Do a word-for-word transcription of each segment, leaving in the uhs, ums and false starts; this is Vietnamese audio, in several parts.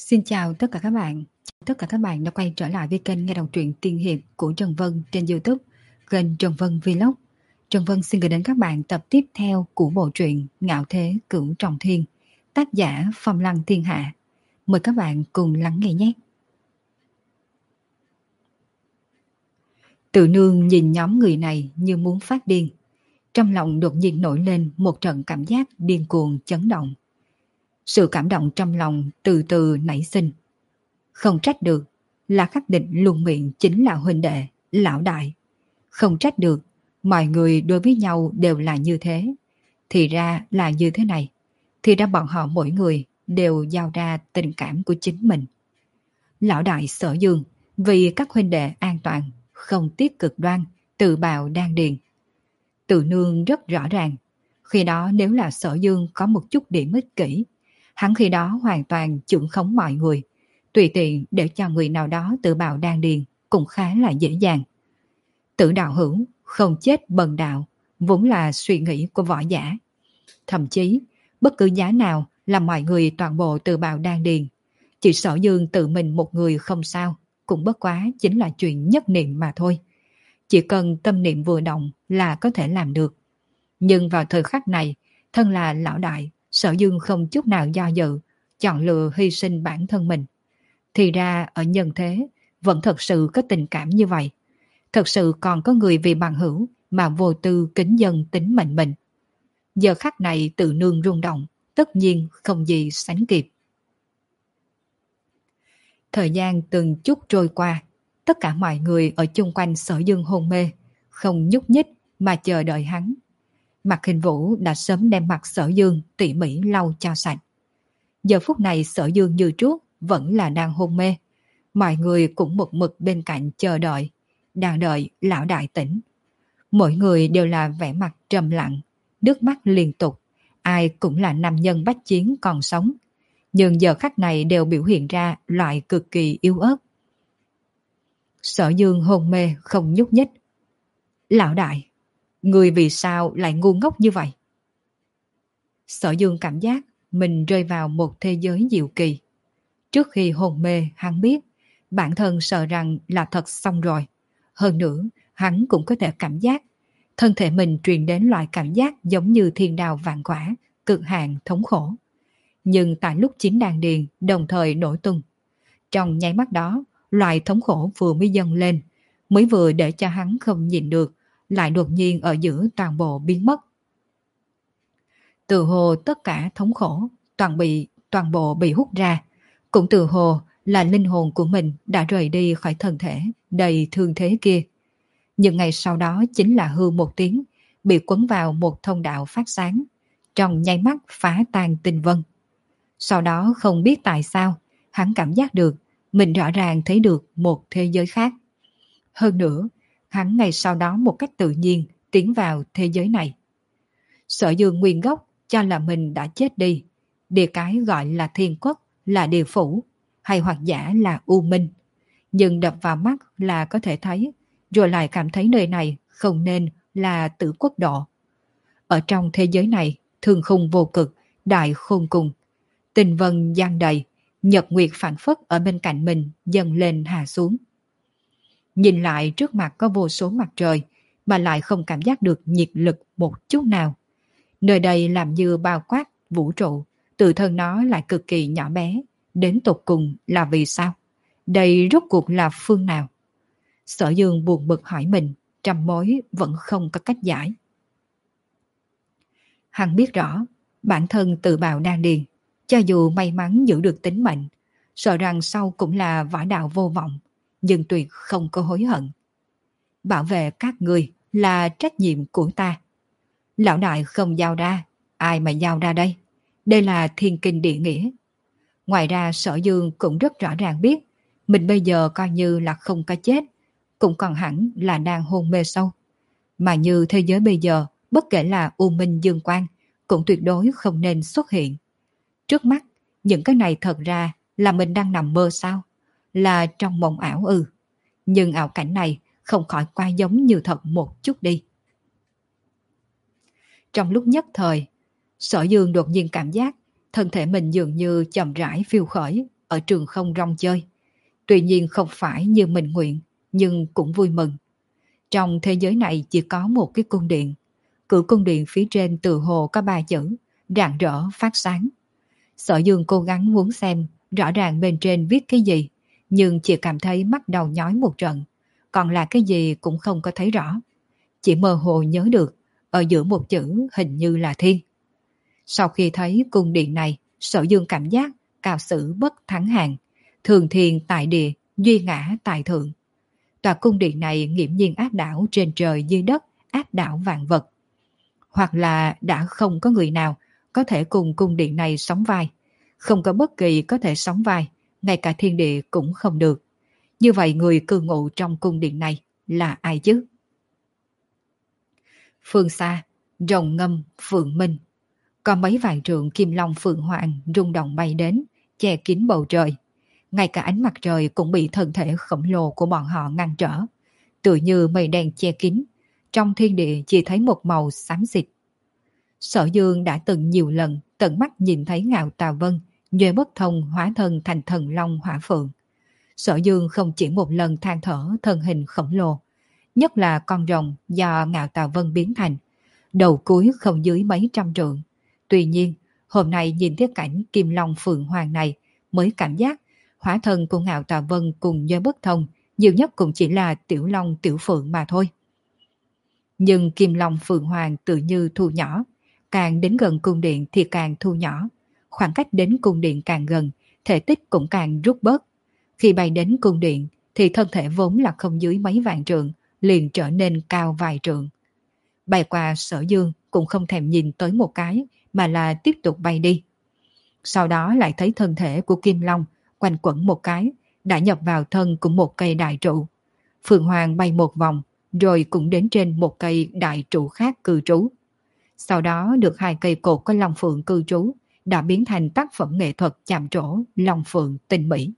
Xin chào tất cả các bạn. Tất cả các bạn đã quay trở lại với kênh nghe đọc truyện tiên hiệp của Trần Vân trên YouTube, kênh Trần Vân Vlog. Trần Vân xin gửi đến các bạn tập tiếp theo của bộ truyện Ngạo Thế Cửu Trọng Thiên, tác giả Phong Lăng Thiên Hạ. Mời các bạn cùng lắng nghe nhé. Tự nương nhìn nhóm người này như muốn phát điên. Trong lòng đột nhiên nổi lên một trận cảm giác điên cuồng chấn động. Sự cảm động trong lòng từ từ nảy sinh. Không trách được, là khắc định luôn miệng chính là huynh đệ, lão đại. Không trách được, mọi người đối với nhau đều là như thế. Thì ra là như thế này. Thì ra bọn họ mỗi người đều giao ra tình cảm của chính mình. Lão đại Sở Dương vì các huynh đệ an toàn, không tiếc cực đoan, tự bào đan điền. Tự nương rất rõ ràng. Khi đó nếu là Sở Dương có một chút điểm ích kỷ, hắn khi đó hoàn toàn trưởng khống mọi người. Tùy tiện để cho người nào đó tự bào đan điền cũng khá là dễ dàng. Tử đạo hữu, không chết bần đạo, vốn là suy nghĩ của võ giả. Thậm chí, bất cứ giá nào là mọi người toàn bộ tự bào đan điền. Chỉ Sở Dương tự mình một người không sao, cũng bất quá chính là chuyện nhất niệm mà thôi. Chỉ cần tâm niệm vừa động là có thể làm được. Nhưng vào thời khắc này, thân là lão đại, Sở Dương không chút nào do dự, chọn lựa hy sinh bản thân mình. Thì ra ở nhân thế vẫn thật sự có tình cảm như vậy. Thật sự còn có người vì bằng hữu mà vô tư kính dân tính mệnh mình. Giờ khắc này tự nương rung động, tất nhiên không gì sánh kịp. Thời gian từng chút trôi qua, tất cả mọi người ở chung quanh Sở Dương hôn mê, không nhúc nhích mà chờ đợi hắn. Mạc Hình Vũ đã sớm đem mặt Sở Dương tỉ mỉ lau cho sạch. Giờ phút này Sở Dương như trước vẫn là đang hôn mê. Mọi người cũng một mực bên cạnh chờ đợi, đang đợi lão đại tỉnh. Mỗi người đều là vẻ mặt trầm lặng, nước mắt liên tục. Ai cũng là nam nhân bách chiến còn sống. Nhưng giờ khắc này đều biểu hiện ra loại cực kỳ yếu ớt. Sở Dương hôn mê không nhúc nhích. Lão đại, người vì sao lại ngu ngốc như vậy? Sở Dương cảm giác mình rơi vào một thế giới diệu kỳ. Trước khi hôn mê, hắn biết bản thân sợ rằng là thật xong rồi. Hơn nữa, hắn cũng có thể cảm giác thân thể mình truyền đến loại cảm giác giống như thiên đào vạn quả, cực hạn thống khổ. Nhưng tại lúc chính đàn điền đồng thời nổi tung, trong nháy mắt đó, loại thống khổ vừa mới dâng lên, mới vừa để cho hắn không nhìn được, lại đột nhiên ở giữa toàn bộ biến mất. Từ hồ tất cả thống khổ, toàn bị toàn bộ bị hút ra, cũng từ hồ là linh hồn của mình đã rời đi khỏi thân thể đầy thương thế kia. Nhưng ngày sau đó chính là hư một tiếng, bị quấn vào một thông đạo phát sáng, trong nháy mắt phá tan tinh vân. Sau đó không biết tại sao, hắn cảm giác được mình rõ ràng thấy được một thế giới khác. Hơn nữa, hắn ngày sau đó một cách tự nhiên tiến vào thế giới này. Sở Dương nguyên gốc cho là mình đã chết đi, địa cái gọi là thiên quốc, là địa phủ, hay hoặc giả là u minh. Nhưng đập vào mắt là có thể thấy, rồi lại cảm thấy nơi này không nên là tử quốc độ. Ở trong thế giới này, thương khung vô cực, đại khôn cùng. Tình vân giăng đầy, nhật nguyệt phản phất ở bên cạnh mình dần lên hạ xuống. Nhìn lại trước mặt có vô số mặt trời, mà lại không cảm giác được nhiệt lực một chút nào. Nơi đây làm như bao quát vũ trụ, tự thân nó lại cực kỳ nhỏ bé, đến tột cùng là vì sao? Đây rốt cuộc là phương nào? Sở Dương buồn bực hỏi mình, trăm mối vẫn không có cách giải. Hắn biết rõ, bản thân tự bào đan điền, cho dù may mắn giữ được tính mệnh, sợ rằng sau cũng là võ đạo vô vọng, nhưng tuyệt không có hối hận. Bảo vệ các người là trách nhiệm của ta. Lão đại không giao ra, ai mà giao ra đây? Đây là thiên kinh địa nghĩa. Ngoài ra Sở Dương cũng rất rõ ràng biết, mình bây giờ coi như là không có chết, cũng còn hẳn là đang hôn mê sâu. Mà như thế giới bây giờ, bất kể là U Minh Dương Quang, cũng tuyệt đối không nên xuất hiện. Trước mắt, những cái này thật ra là mình đang nằm mơ sao? Là trong mộng ảo ư? Nhưng ảo cảnh này không khỏi qua giống như thật một chút đi. Trong lúc nhất thời, Sở Dương đột nhiên cảm giác thân thể mình dường như chậm rãi phiêu khởi ở trường không rong chơi. Tuy nhiên không phải như mình nguyện, nhưng cũng vui mừng. Trong thế giới này chỉ có một cái cung điện. Cửa cung điện phía trên từ hồ có ba chữ, rạng rỡ phát sáng. Sở Dương cố gắng muốn xem rõ ràng bên trên viết cái gì, nhưng chỉ cảm thấy mắt đầu nhói một trận, còn là cái gì cũng không có thấy rõ. Chỉ mơ hồ nhớ được, ở giữa một chữ hình như là thiên. Sau khi thấy cung điện này, Sở Dương cảm giác cao sử bất thắng hàng, thường thiên tại địa, duy ngã tại thượng. Tòa cung điện này nghiễm nhiên áp đảo trên trời dưới đất, áp đảo vạn vật. Hoặc là đã không có người nào có thể cùng cung điện này sóng vai, không có bất kỳ có thể sóng vai, ngay cả thiên địa cũng không được. Như vậy người cư ngụ trong cung điện này là ai chứ? Phương xa, rồng ngâm, phượng minh. Có mấy vạn trượng kim long phượng hoàng rung động bay đến, che kín bầu trời. Ngay cả ánh mặt trời cũng bị thân thể khổng lồ của bọn họ ngăn trở. Tựa như mây đen che kín, trong thiên địa chỉ thấy một màu xám xịt. Sở Dương đã từng nhiều lần tận mắt nhìn thấy Ngạo Tà Vân nhuệ bất thông hóa thân thành thần long hỏa phượng. Sở Dương không chỉ một lần than thở thân hình khổng lồ, nhất là con rồng do Ngạo Tà Vân biến thành, đầu cuối không dưới mấy trăm trượng. Tuy nhiên, hôm nay nhìn thấy cảnh kim long phượng hoàng này mới cảm giác hóa thân của Ngạo Tà Vân cùng nhuệ bất thông nhiều nhất cũng chỉ là tiểu long tiểu phượng mà thôi. Nhưng kim long phượng hoàng tự như thu nhỏ, càng đến gần cung điện thì càng thu nhỏ, khoảng cách đến cung điện càng gần, thể tích cũng càng rút bớt. Khi bay đến cung điện thì thân thể vốn là không dưới mấy vạn trượng, liền trở nên cao vài trượng. Bay qua Sở Dương cũng không thèm nhìn tới một cái, mà là tiếp tục bay đi. Sau đó lại thấy thân thể của Kim Long quanh quẩn một cái, đã nhập vào thân của một cây đại trụ. Phượng Hoàng bay một vòng, rồi cũng đến trên một cây đại trụ khác cư trú. Sau đó được hai cây cột có Long Phượng cư trú, đã biến thành tác phẩm nghệ thuật chạm trổ Long Phượng tinh mỹ.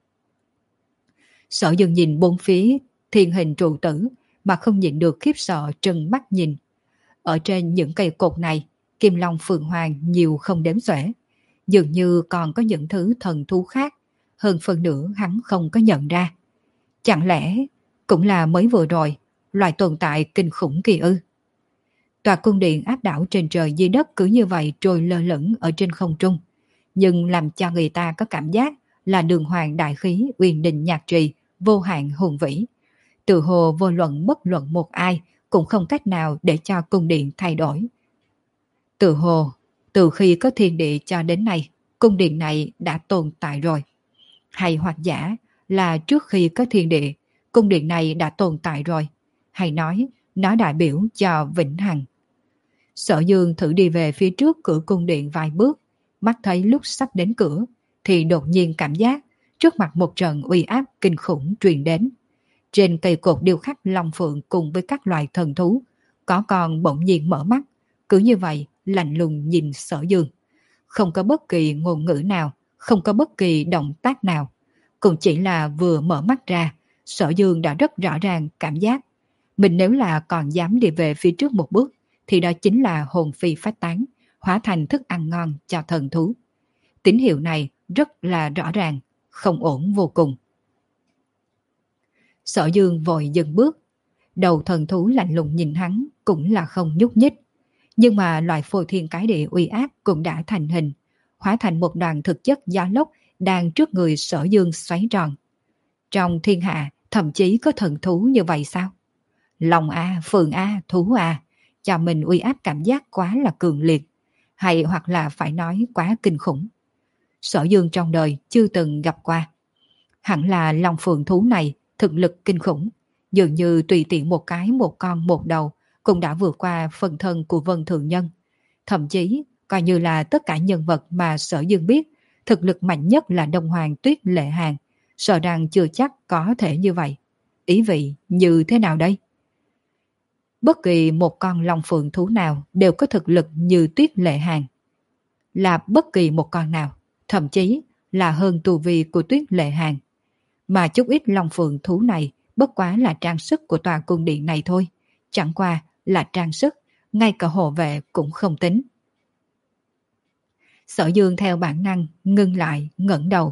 Sở Dương nhìn bốn phía thiên hình trụ tử mà không nhịn được khiếp sợ trừng mắt nhìn. Ở trên những cây cột này, Kim Long Phượng Hoàng nhiều không đếm xuể, dường như còn có những thứ thần thú khác, hơn phần nữa hắn không có nhận ra. Chẳng lẽ cũng là mới vừa rồi, loại tồn tại kinh khủng kỳ ư? Tòa cung điện áp đảo trên trời dưới đất cứ như vậy trôi lơ lửng ở trên không trung, nhưng làm cho người ta có cảm giác là đường hoàng đại khí uyên đình nhạc trì, vô hạn hùng vĩ. Từ hồ vô luận bất luận một ai cũng không cách nào để cho cung điện thay đổi. Từ hồ, từ khi có thiên địa cho đến nay, cung điện này đã tồn tại rồi. Hay hoặc giả là trước khi có thiên địa, cung điện này đã tồn tại rồi. Hay nói, nó đại biểu cho vĩnh hằng. Sở Dương thử đi về phía trước cửa cung điện vài bước, mắt thấy lúc sắp đến cửa, thì đột nhiên cảm giác trước mặt một trận uy áp kinh khủng truyền đến. Trên cây cột điêu khắc long phượng cùng với các loài thần thú, có con bỗng nhiên mở mắt, cứ như vậy lạnh lùng nhìn Sở Dương. Không có bất kỳ ngôn ngữ nào, không có bất kỳ động tác nào. Cũng chỉ là vừa mở mắt ra, Sở Dương đã rất rõ ràng cảm giác mình nếu là còn dám đi về phía trước một bước, thì đó chính là hồn phi phách tán, hóa thành thức ăn ngon cho thần thú. Tín hiệu này rất là rõ ràng, không ổn vô cùng. Sở Dương vội dừng bước, đầu thần thú lạnh lùng nhìn hắn cũng là không nhúc nhích. Nhưng mà loại phô thiên cái địa uy áp cũng đã thành hình, hóa thành một đoàn thực chất gió lốc đang trước người Sở Dương xoáy tròn. Trong thiên hạ thậm chí có thần thú như vậy sao? Long A, Phượng A, thú A, cho mình uy áp cảm giác quá là cường liệt, hay hoặc là phải nói quá kinh khủng. Sở Dương trong đời chưa từng gặp qua. Hẳn là Long Phượng thú này thực lực kinh khủng, dường như tùy tiện một cái một con một đầu cũng đã vượt qua phần thân của Vân Thường Nhân. Thậm chí coi như là tất cả nhân vật mà Sở Dương biết, thực lực mạnh nhất là Đông Hoàng Tuyết Lệ Hàn, sợ rằng chưa chắc có thể như vậy. Ý vị như thế nào đây? Bất kỳ một con long phượng thú nào đều có thực lực như Tuyết Lệ Hàn. Là bất kỳ một con nào, thậm chí là hơn tu vi của Tuyết Lệ Hàn. Mà chút ít long phượng thú này bất quá là trang sức của tòa cung điện này thôi. Chẳng qua là trang sức, ngay cả hộ vệ cũng không tính. Sở Dương theo bản năng ngưng lại, ngẩng đầu,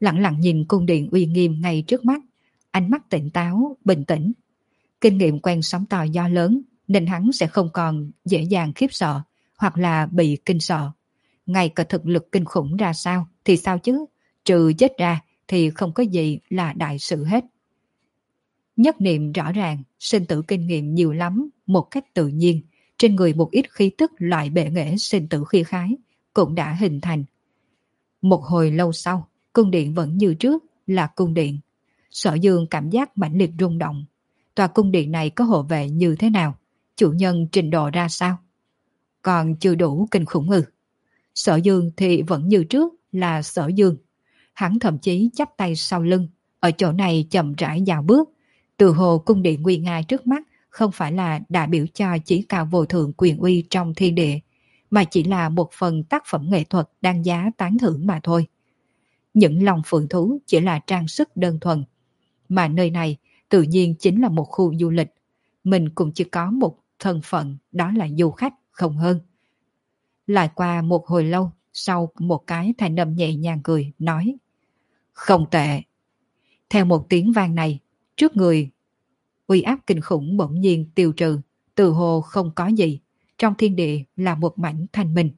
lặng lặng nhìn cung điện uy nghiêm ngay trước mắt, ánh mắt tỉnh táo, bình tĩnh. Kinh nghiệm quen sóng to gió lớn nên hắn sẽ không còn dễ dàng khiếp sợ hoặc là bị kinh sợ. Ngay cả thực lực kinh khủng ra sao thì sao chứ, trừ chết ra thì không có gì là đại sự hết. Nhất niệm rõ ràng, sinh tử kinh nghiệm nhiều lắm, một cách tự nhiên, trên người một ít khí tức loại bệ nghệ sinh tử khí khái cũng đã hình thành. Một hồi lâu sau, cung điện vẫn như trước là cung điện. Sở Dương cảm giác mãnh liệt rung động. Tòa cung điện này có hộ vệ như thế nào? Chủ nhân trình độ ra sao? Còn chưa đủ kinh khủng ư? Sở Dương thì vẫn như trước là Sở Dương. Hắn thậm chí chắp tay sau lưng, ở chỗ này chậm rãi dạo bước. Từ hồ cung điện nguy nga trước mắt không phải là đại biểu cho chí cao vô thượng quyền uy trong thiên địa, mà chỉ là một phần tác phẩm nghệ thuật đáng giá tán thưởng mà thôi. Những lòng phượng thú chỉ là trang sức đơn thuần, mà nơi này tự nhiên chính là một khu du lịch. Mình cũng chỉ có một thân phận, đó là du khách, không hơn. Lại qua một hồi lâu, sau một cái thanh âm nhẹ nhàng cười, nói: không tệ. Theo một tiếng vang này, trước người uy áp kinh khủng bỗng nhiên tiêu trừ, từ hồ không có gì, trong thiên địa là một mảnh thanh minh.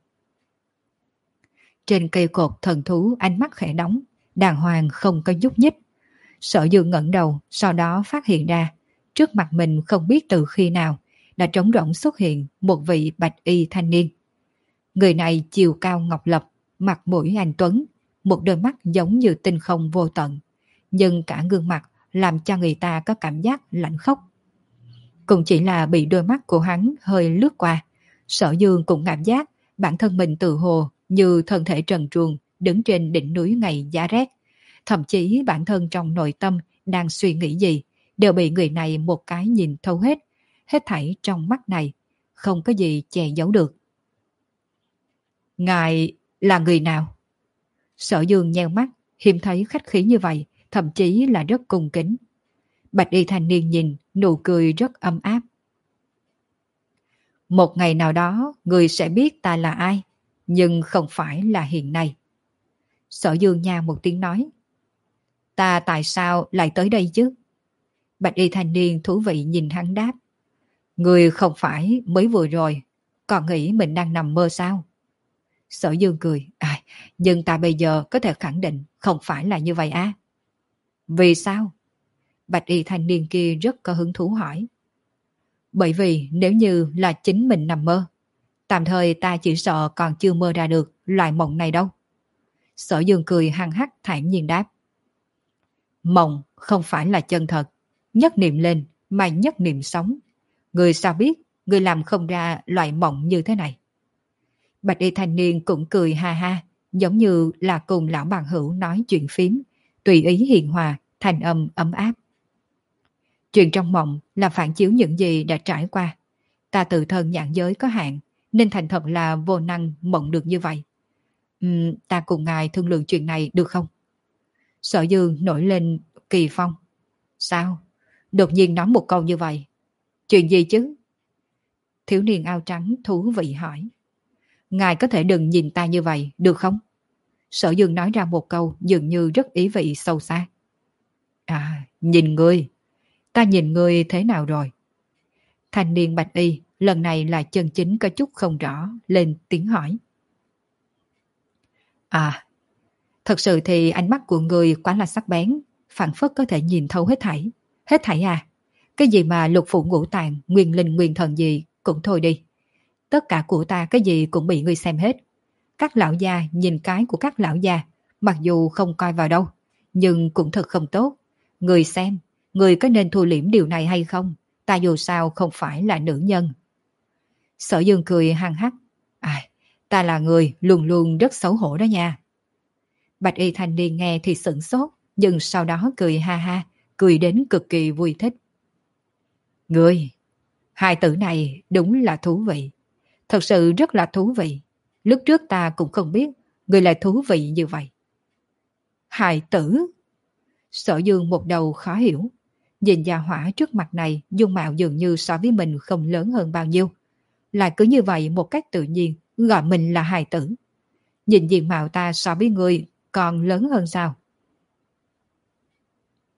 Trên cây cột thần thú ánh mắt khẽ đóng, đàng hoàng không có nhúc nhích. Sở Dương ngẩng đầu, sau đó phát hiện ra, trước mặt mình không biết từ khi nào, đã trống rỗng xuất hiện một vị bạch y thanh niên. Người này chiều cao ngọc lập, mặt mũi anh tuấn, một đôi mắt giống như tinh không vô tận, nhưng cả gương mặt làm cho người ta có cảm giác lạnh khốc. Cũng chỉ là bị đôi mắt của hắn hơi lướt qua, Sở Dương cũng cảm giác bản thân mình tự hồ như thân thể trần truồng đứng trên đỉnh núi ngày giá rét. Thậm chí bản thân trong nội tâm đang suy nghĩ gì đều bị người này một cái nhìn thấu hết. Hết thảy trong mắt này không có gì che giấu được. Ngài là người nào? Sở Dương nheo mắt, hiếm thấy khách khí như vậy, thậm chí là rất cung kính. Bạch y thanh niên nhìn, nụ cười rất ấm áp. Một ngày nào đó, người sẽ biết ta là ai, nhưng không phải là hiện nay. Sở Dương nha một tiếng nói. Ta tại sao lại tới đây chứ? Bạch y thanh niên thú vị nhìn hắn đáp. Người không phải mới vừa rồi, còn nghĩ mình đang nằm mơ sao? Sở Dương cười. À, nhưng ta bây giờ có thể khẳng định không phải là như vậy á. Vì sao? Bạch y thanh niên kia rất có hứng thú hỏi. Bởi vì nếu như là chính mình nằm mơ, tạm thời ta chỉ sợ còn chưa mơ ra được loại mộng này đâu. Sở Dương cười hăng hắc thản nhiên đáp. Mộng không phải là chân thật, nhất niệm lên mà nhất niệm sống. Người sao biết người làm không ra loại mộng như thế này? Bạch y thanh niên cũng cười ha ha, giống như là cùng lão bằng hữu nói chuyện phím, tùy ý hiền hòa, thành âm ấm áp. Chuyện trong mộng là phản chiếu những gì đã trải qua. Ta tự thân nhãn giới có hạn, nên thành thật là vô năng mộng được như vậy. Uhm, ta cùng ngài thương lượng chuyện này được không? Sở Dương nổi lên kỳ phong. Sao? Đột nhiên nói một câu như vậy. Chuyện gì chứ? Thiếu niên áo trắng thú vị hỏi. Ngài có thể đừng nhìn ta như vậy, được không? Sở Dương nói ra một câu dường như rất ý vị sâu xa. À, nhìn ngươi. Ta nhìn ngươi thế nào rồi? Thanh niên bạch y lần này là chân chính có chút không rõ, lên tiếng hỏi. À, thật sự thì ánh mắt của ngươi quá là sắc bén, phảng phất có thể nhìn thấu hết thảy. Hết thảy à? Cái gì mà lục phủ ngũ tạng, nguyên linh nguyên thần gì cũng thôi đi. Tất cả của ta cái gì cũng bị ngươi xem hết. Các lão già nhìn cái của các lão già, mặc dù không coi vào đâu, nhưng cũng thật không tốt. Ngươi xem, ngươi có nên thu liễm điều này hay không? Ta dù sao không phải là nữ nhân. Sở Dương cười hăng hắc. À, ta là người luôn luôn rất xấu hổ đó nha. Bạch y thanh niên nghe thì sửng sốt, nhưng sau đó cười ha ha, cười đến cực kỳ vui thích. Ngươi, hai tử này đúng là thú vị. Thật sự rất là thú vị. Lúc trước ta cũng không biết ngươi lại thú vị như vậy. Hài tử? Sở Dương một đầu khó hiểu. Nhìn gia hỏa trước mặt này, dung mạo dường như so với mình không lớn hơn bao nhiêu. Lại cứ như vậy một cách tự nhiên gọi mình là hài tử. Nhìn diện mạo ta so với ngươi còn lớn hơn sao?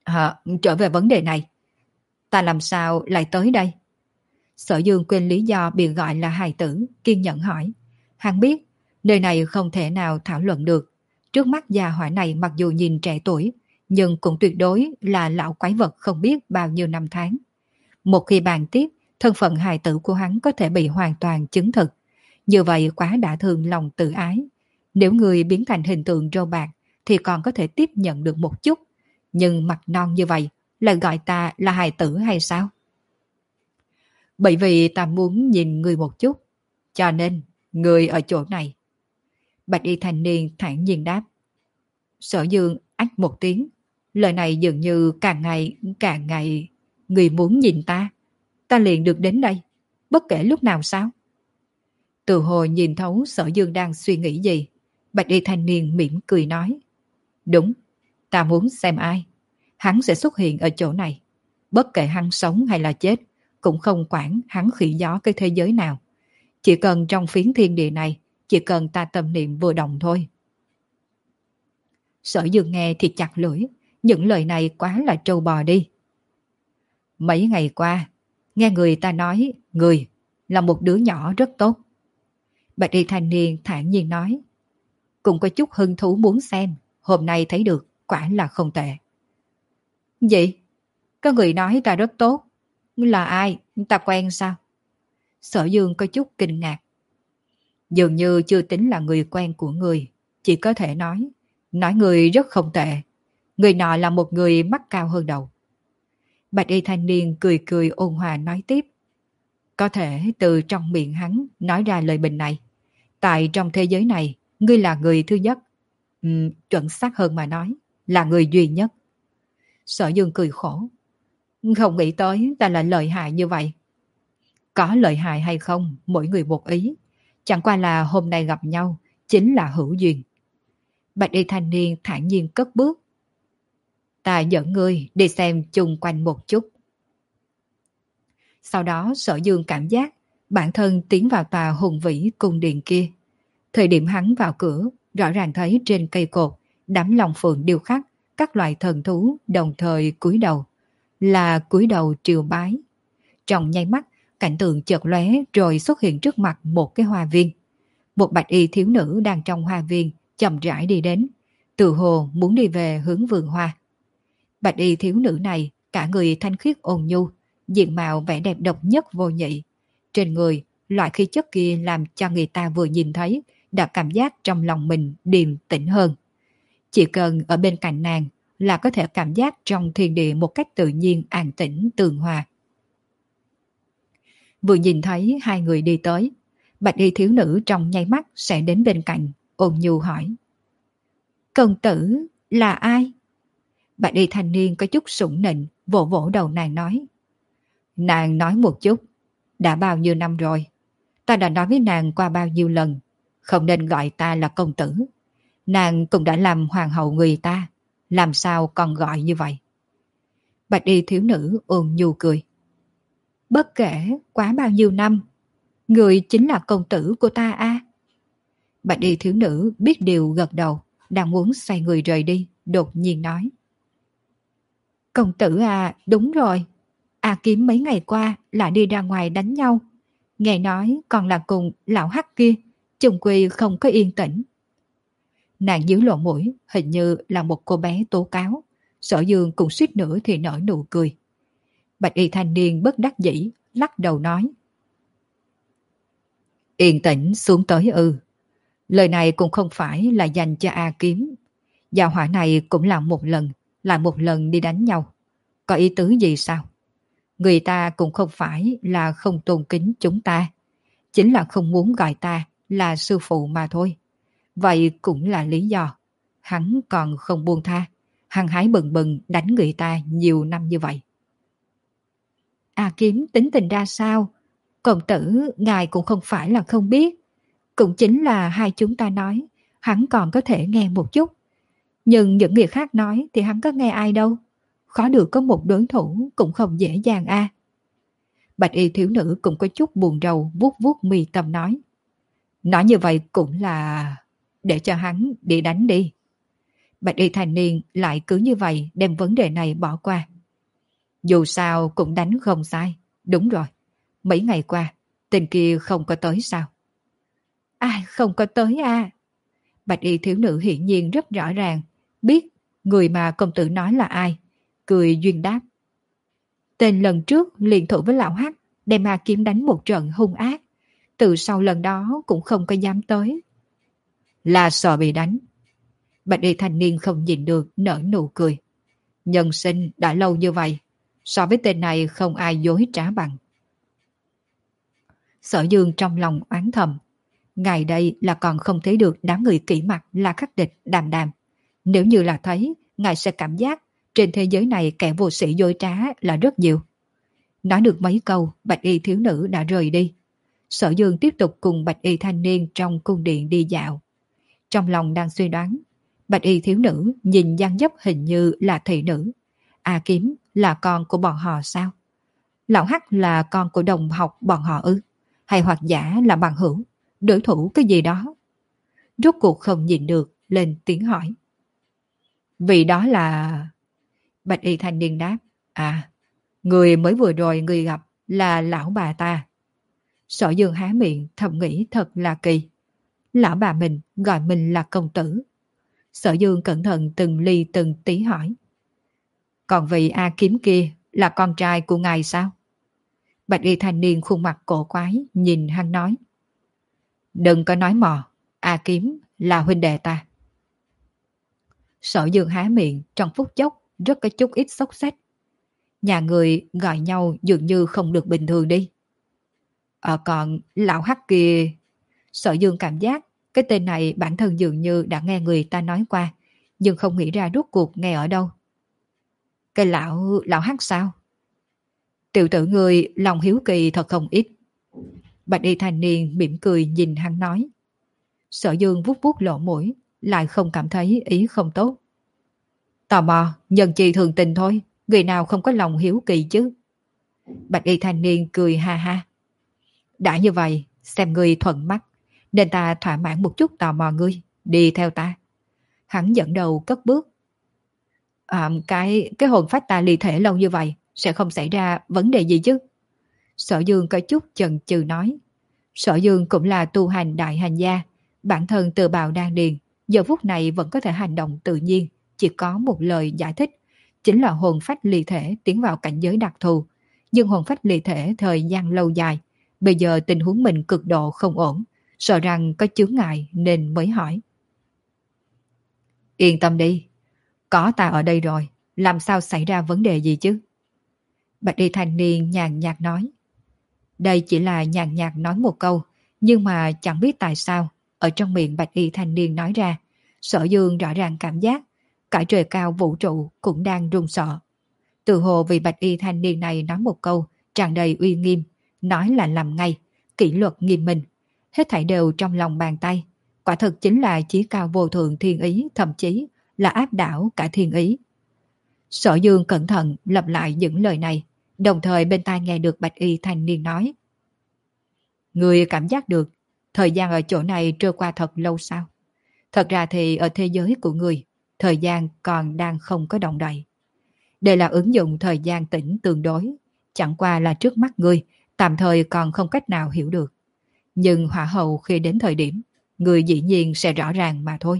À, trở về vấn đề này, ta làm sao lại tới đây? Sở Dương quên lý do bị gọi là hài tử, kiên nhẫn hỏi. Hắn biết, nơi này không thể nào thảo luận được. Trước mắt già hỏa này mặc dù nhìn trẻ tuổi, nhưng cũng tuyệt đối là lão quái vật không biết bao nhiêu năm tháng. Một khi bàn tiếp, thân phận hài tử của hắn có thể bị hoàn toàn chứng thực. Như vậy quá đã thương lòng tự ái. Nếu người biến thành hình tượng râu bạc, thì còn có thể tiếp nhận được một chút. Nhưng mặt non như vậy, lại gọi ta là hài tử hay sao? Bởi vì ta muốn nhìn người một chút, cho nên người ở chỗ này. Bạch y thanh niên thản nhiên đáp. Sở Dương ách một tiếng, lời này dường như càng ngày càng ngày. Người muốn nhìn ta, ta liền được đến đây, bất kể lúc nào sao? Từ hồi nhìn thấu Sở Dương đang suy nghĩ gì, bạch y thanh niên mỉm cười nói. Đúng, ta muốn xem ai. Hắn sẽ xuất hiện ở chỗ này. Bất kể hắn sống hay là chết, cũng không quản hắn khỉ gió cái thế giới nào. Chỉ cần trong phiến thiên địa này, chỉ cần ta tâm niệm vừa động thôi. Sở Dương nghe thì chặt lưỡi, những lời này quá là trâu bò đi. Mấy ngày qua, nghe người ta nói người là một đứa nhỏ rất tốt. Bạch y thanh niên thản nhiên nói. Cũng có chút hứng thú muốn xem, hôm nay thấy được, quả là không tệ. Gì? Có người nói ta rất tốt. Là ai? Ta quen sao? Sở Dương có chút kinh ngạc. Dường như chưa tính là người quen của người, chỉ có thể nói, nói người rất không tệ. Người nọ là một người mắt cao hơn đầu. Bạch y thanh niên cười cười ôn hòa nói tiếp. Có thể từ trong miệng hắn nói ra lời bình này. Tại trong thế giới này, ngươi là người thứ nhất. Uhm, chuẩn xác hơn mà nói, là người duy nhất. Sở Dương cười khổ. Không nghĩ tới ta là lợi hại như vậy. Có lợi hại hay không, mỗi người một ý. Chẳng qua là hôm nay gặp nhau, chính là hữu duyên. Bạch y thanh niên thản nhiên cất bước. Ta dẫn ngươi đi xem chung quanh một chút. Sau đó Sở Dương cảm giác bản thân tiến vào tòa hùng vĩ cung điện kia. Thời điểm hắn vào cửa, rõ ràng thấy trên cây cột, đám long phượng điêu khắc, các loại thần thú đồng thời cúi đầu. Là cúi đầu triều bái. Trong nháy mắt, cảnh tượng chợt lóe rồi xuất hiện trước mặt một cái hoa viên. Một bạch y thiếu nữ đang trong hoa viên, chậm rãi đi đến, tự hồ muốn đi về hướng vườn hoa. Bạch y thiếu nữ này, cả người thanh khiết ôn nhu, diện mạo vẻ đẹp độc nhất vô nhị. Trên người, loại khí chất kia làm cho người ta vừa nhìn thấy, đã cảm giác trong lòng mình điềm tĩnh hơn. Chỉ cần ở bên cạnh nàng là có thể cảm giác trong thiên địa một cách tự nhiên an tĩnh tường hòa. Vừa nhìn thấy hai người đi tới, bạch y thiếu nữ trong nháy mắt sẽ đến bên cạnh, ôn nhu hỏi. Công tử là ai? Bạch y thanh niên có chút sủng nịnh, vỗ vỗ đầu nàng nói. Nàng nói một chút, đã bao nhiêu năm rồi, ta đã nói với nàng qua bao nhiêu lần, không nên gọi ta là công tử. Nàng cũng đã làm hoàng hậu người ta, làm sao còn gọi như vậy? Bạch y thiếu nữ ôn nhu cười. Bất kể quá bao nhiêu năm, người chính là công tử của ta a. À? Bạch y thiếu nữ biết điều gật đầu, đang muốn xoay người rời đi, đột nhiên nói. Công tử à, đúng rồi. A Kiếm mấy ngày qua lại đi ra ngoài đánh nhau. Nghe nói còn là cùng lão hắc kia, chung quy không có yên tĩnh. Nàng giữ lộ mũi, hình như là một cô bé tố cáo. Sở Dương cùng suýt nữa thì nở nụ cười. Bạch y thanh niên bất đắc dĩ, lắc đầu nói. Yên tĩnh xuống tới ư. Lời này cũng không phải là dành cho A Kiếm. Gia hỏa này cũng là một lần, lại một lần đi đánh nhau. Có ý tứ gì sao? Người ta cũng không phải là không tôn kính chúng ta. Chính là không muốn gọi ta là sư phụ mà thôi. Vậy cũng là lý do. Hắn còn không buông tha. Hăng hái bừng bừng đánh người ta nhiều năm như vậy. A Kiếm tính tình ra sao? Công tử, ngài cũng không phải là không biết. Cũng chính là hai chúng ta nói, hắn còn có thể nghe một chút. Nhưng những người khác nói thì hắn có nghe ai đâu. Khó được có một đối thủ cũng không dễ dàng a. À. Bạch y thiếu nữ cũng có chút buồn rầu, vuốt vuốt mi tâm nói. Nói như vậy cũng là để cho hắn đi đánh đi. Bạch y thanh niên lại cứ như vậy đem vấn đề này bỏ qua. Dù sao cũng đánh không sai. Đúng rồi, mấy ngày qua, tên kia không có tới sao? Ai không có tới à? Bạch y thiếu nữ hiển nhiên rất rõ ràng, biết người mà công tử nói là ai. Cười duyên đáp. Tên lần trước liền thủ với lão Hắc, đem ma kiếm đánh một trận hung ác. Từ sau lần đó cũng không có dám tới. Là sợ bị đánh. Bạch y thanh niên không nhìn được nở nụ cười. Nhân sinh đã lâu như vậy, so với tên này không ai dối trá bằng. Sở Dương trong lòng oán thầm. Ngày đây là còn không thấy được đám người kỹ mặt là khắc địch đàm đàm. Nếu như là thấy, ngài sẽ cảm giác trên thế giới này kẻ vô sĩ dối trá là rất nhiều. Nói được mấy câu, bạch y thiếu nữ đã rời đi. Sở Dương tiếp tục cùng bạch y thanh niên trong cung điện đi dạo. Trong lòng đang suy đoán, bạch y thiếu nữ nhìn dáng dấp hình như là thị nữ. A Kiếm là con của bọn họ sao? Lão Hắc là con của đồng học bọn họ ư? Hay hoặc giả là bằng hữu, đối thủ cái gì đó? Rốt cuộc không nhìn được, lên tiếng hỏi. Vì đó là... Bạch y thanh niên đáp. À, người mới vừa rồi người gặp là lão bà ta. Sở Dương há miệng thầm nghĩ thật là kỳ. Lão bà mình gọi mình là công tử. Sở Dương cẩn thận từng ly từng tí hỏi. Còn vị A Kiếm kia là con trai của ngài sao? Bạch y thanh niên khuôn mặt cổ quái nhìn hắn nói. Đừng có nói mò, A Kiếm là huynh đệ ta. Sở Dương há miệng trong phút chốc rất có chút ít xốc xách. Nhà người gọi nhau dường như không được bình thường đi. Ờ còn lão Hắc kia... Sở Dương cảm giác cái tên này bản thân dường như đã nghe người ta nói qua, nhưng không nghĩ ra rốt cuộc nghe ở đâu. Cái lão... lão Hắc sao? Tiểu tử người lòng hiếu kỳ thật không ít. Bạch y thanh niên mỉm cười nhìn hắn nói. Sở Dương vuốt vuốt lỗ mũi, lại không cảm thấy ý không tốt. Tò mò, nhân chi thường tình thôi, người nào không có lòng hiếu kỳ chứ? Bạch y thanh niên cười ha ha. Đã như vậy, xem ngươi thuận mắt, nên ta thỏa mãn một chút tò mò ngươi, đi theo ta. Hắn dẫn đầu cất bước. À, cái, cái hồn phách ta ly thể lâu như vậy, sẽ không xảy ra vấn đề gì chứ? Sở Dương có chút chần chừ nói. Sở Dương cũng là tu hành đại hành gia, bản thân tự bào đan điền, giờ phút này vẫn có thể hành động tự nhiên, chỉ có một lời giải thích, chính là hồn phách ly thể tiến vào cảnh giới đặc thù. Nhưng hồn phách ly thể thời gian lâu dài, bây giờ tình huống mình cực độ không ổn, sợ rằng có chướng ngại nên mới hỏi. Yên tâm đi, có ta ở đây rồi, làm sao xảy ra vấn đề gì chứ? Bạch y thanh niên nhàn nhạt nói. Đây chỉ là nhàn nhạt nói một câu, nhưng mà chẳng biết tại sao, ở trong miệng bạch y thanh niên nói ra, Sở Dương rõ ràng cảm giác cả trời cao vũ trụ cũng đang run sợ. Từ hồ vì bạch y thanh niên này nói một câu tràn đầy uy nghiêm, nói là làm ngay, kỷ luật nghiêm minh, hết thảy đều trong lòng bàn tay. Quả thực chính là chí cao vô thượng thiên ý, thậm chí là áp đảo cả thiên ý. Sở Dương cẩn thận lặp lại những lời này, đồng thời bên tai nghe được bạch y thanh niên nói. Người cảm giác được thời gian ở chỗ này trôi qua thật lâu sao? Thật ra thì ở thế giới của người, thời gian còn đang không có động đậy. Đây là ứng dụng thời gian tĩnh tương đối, chẳng qua là trước mắt người, tạm thời còn không cách nào hiểu được. Nhưng hỏa hậu khi đến thời điểm, người dĩ nhiên sẽ rõ ràng mà thôi.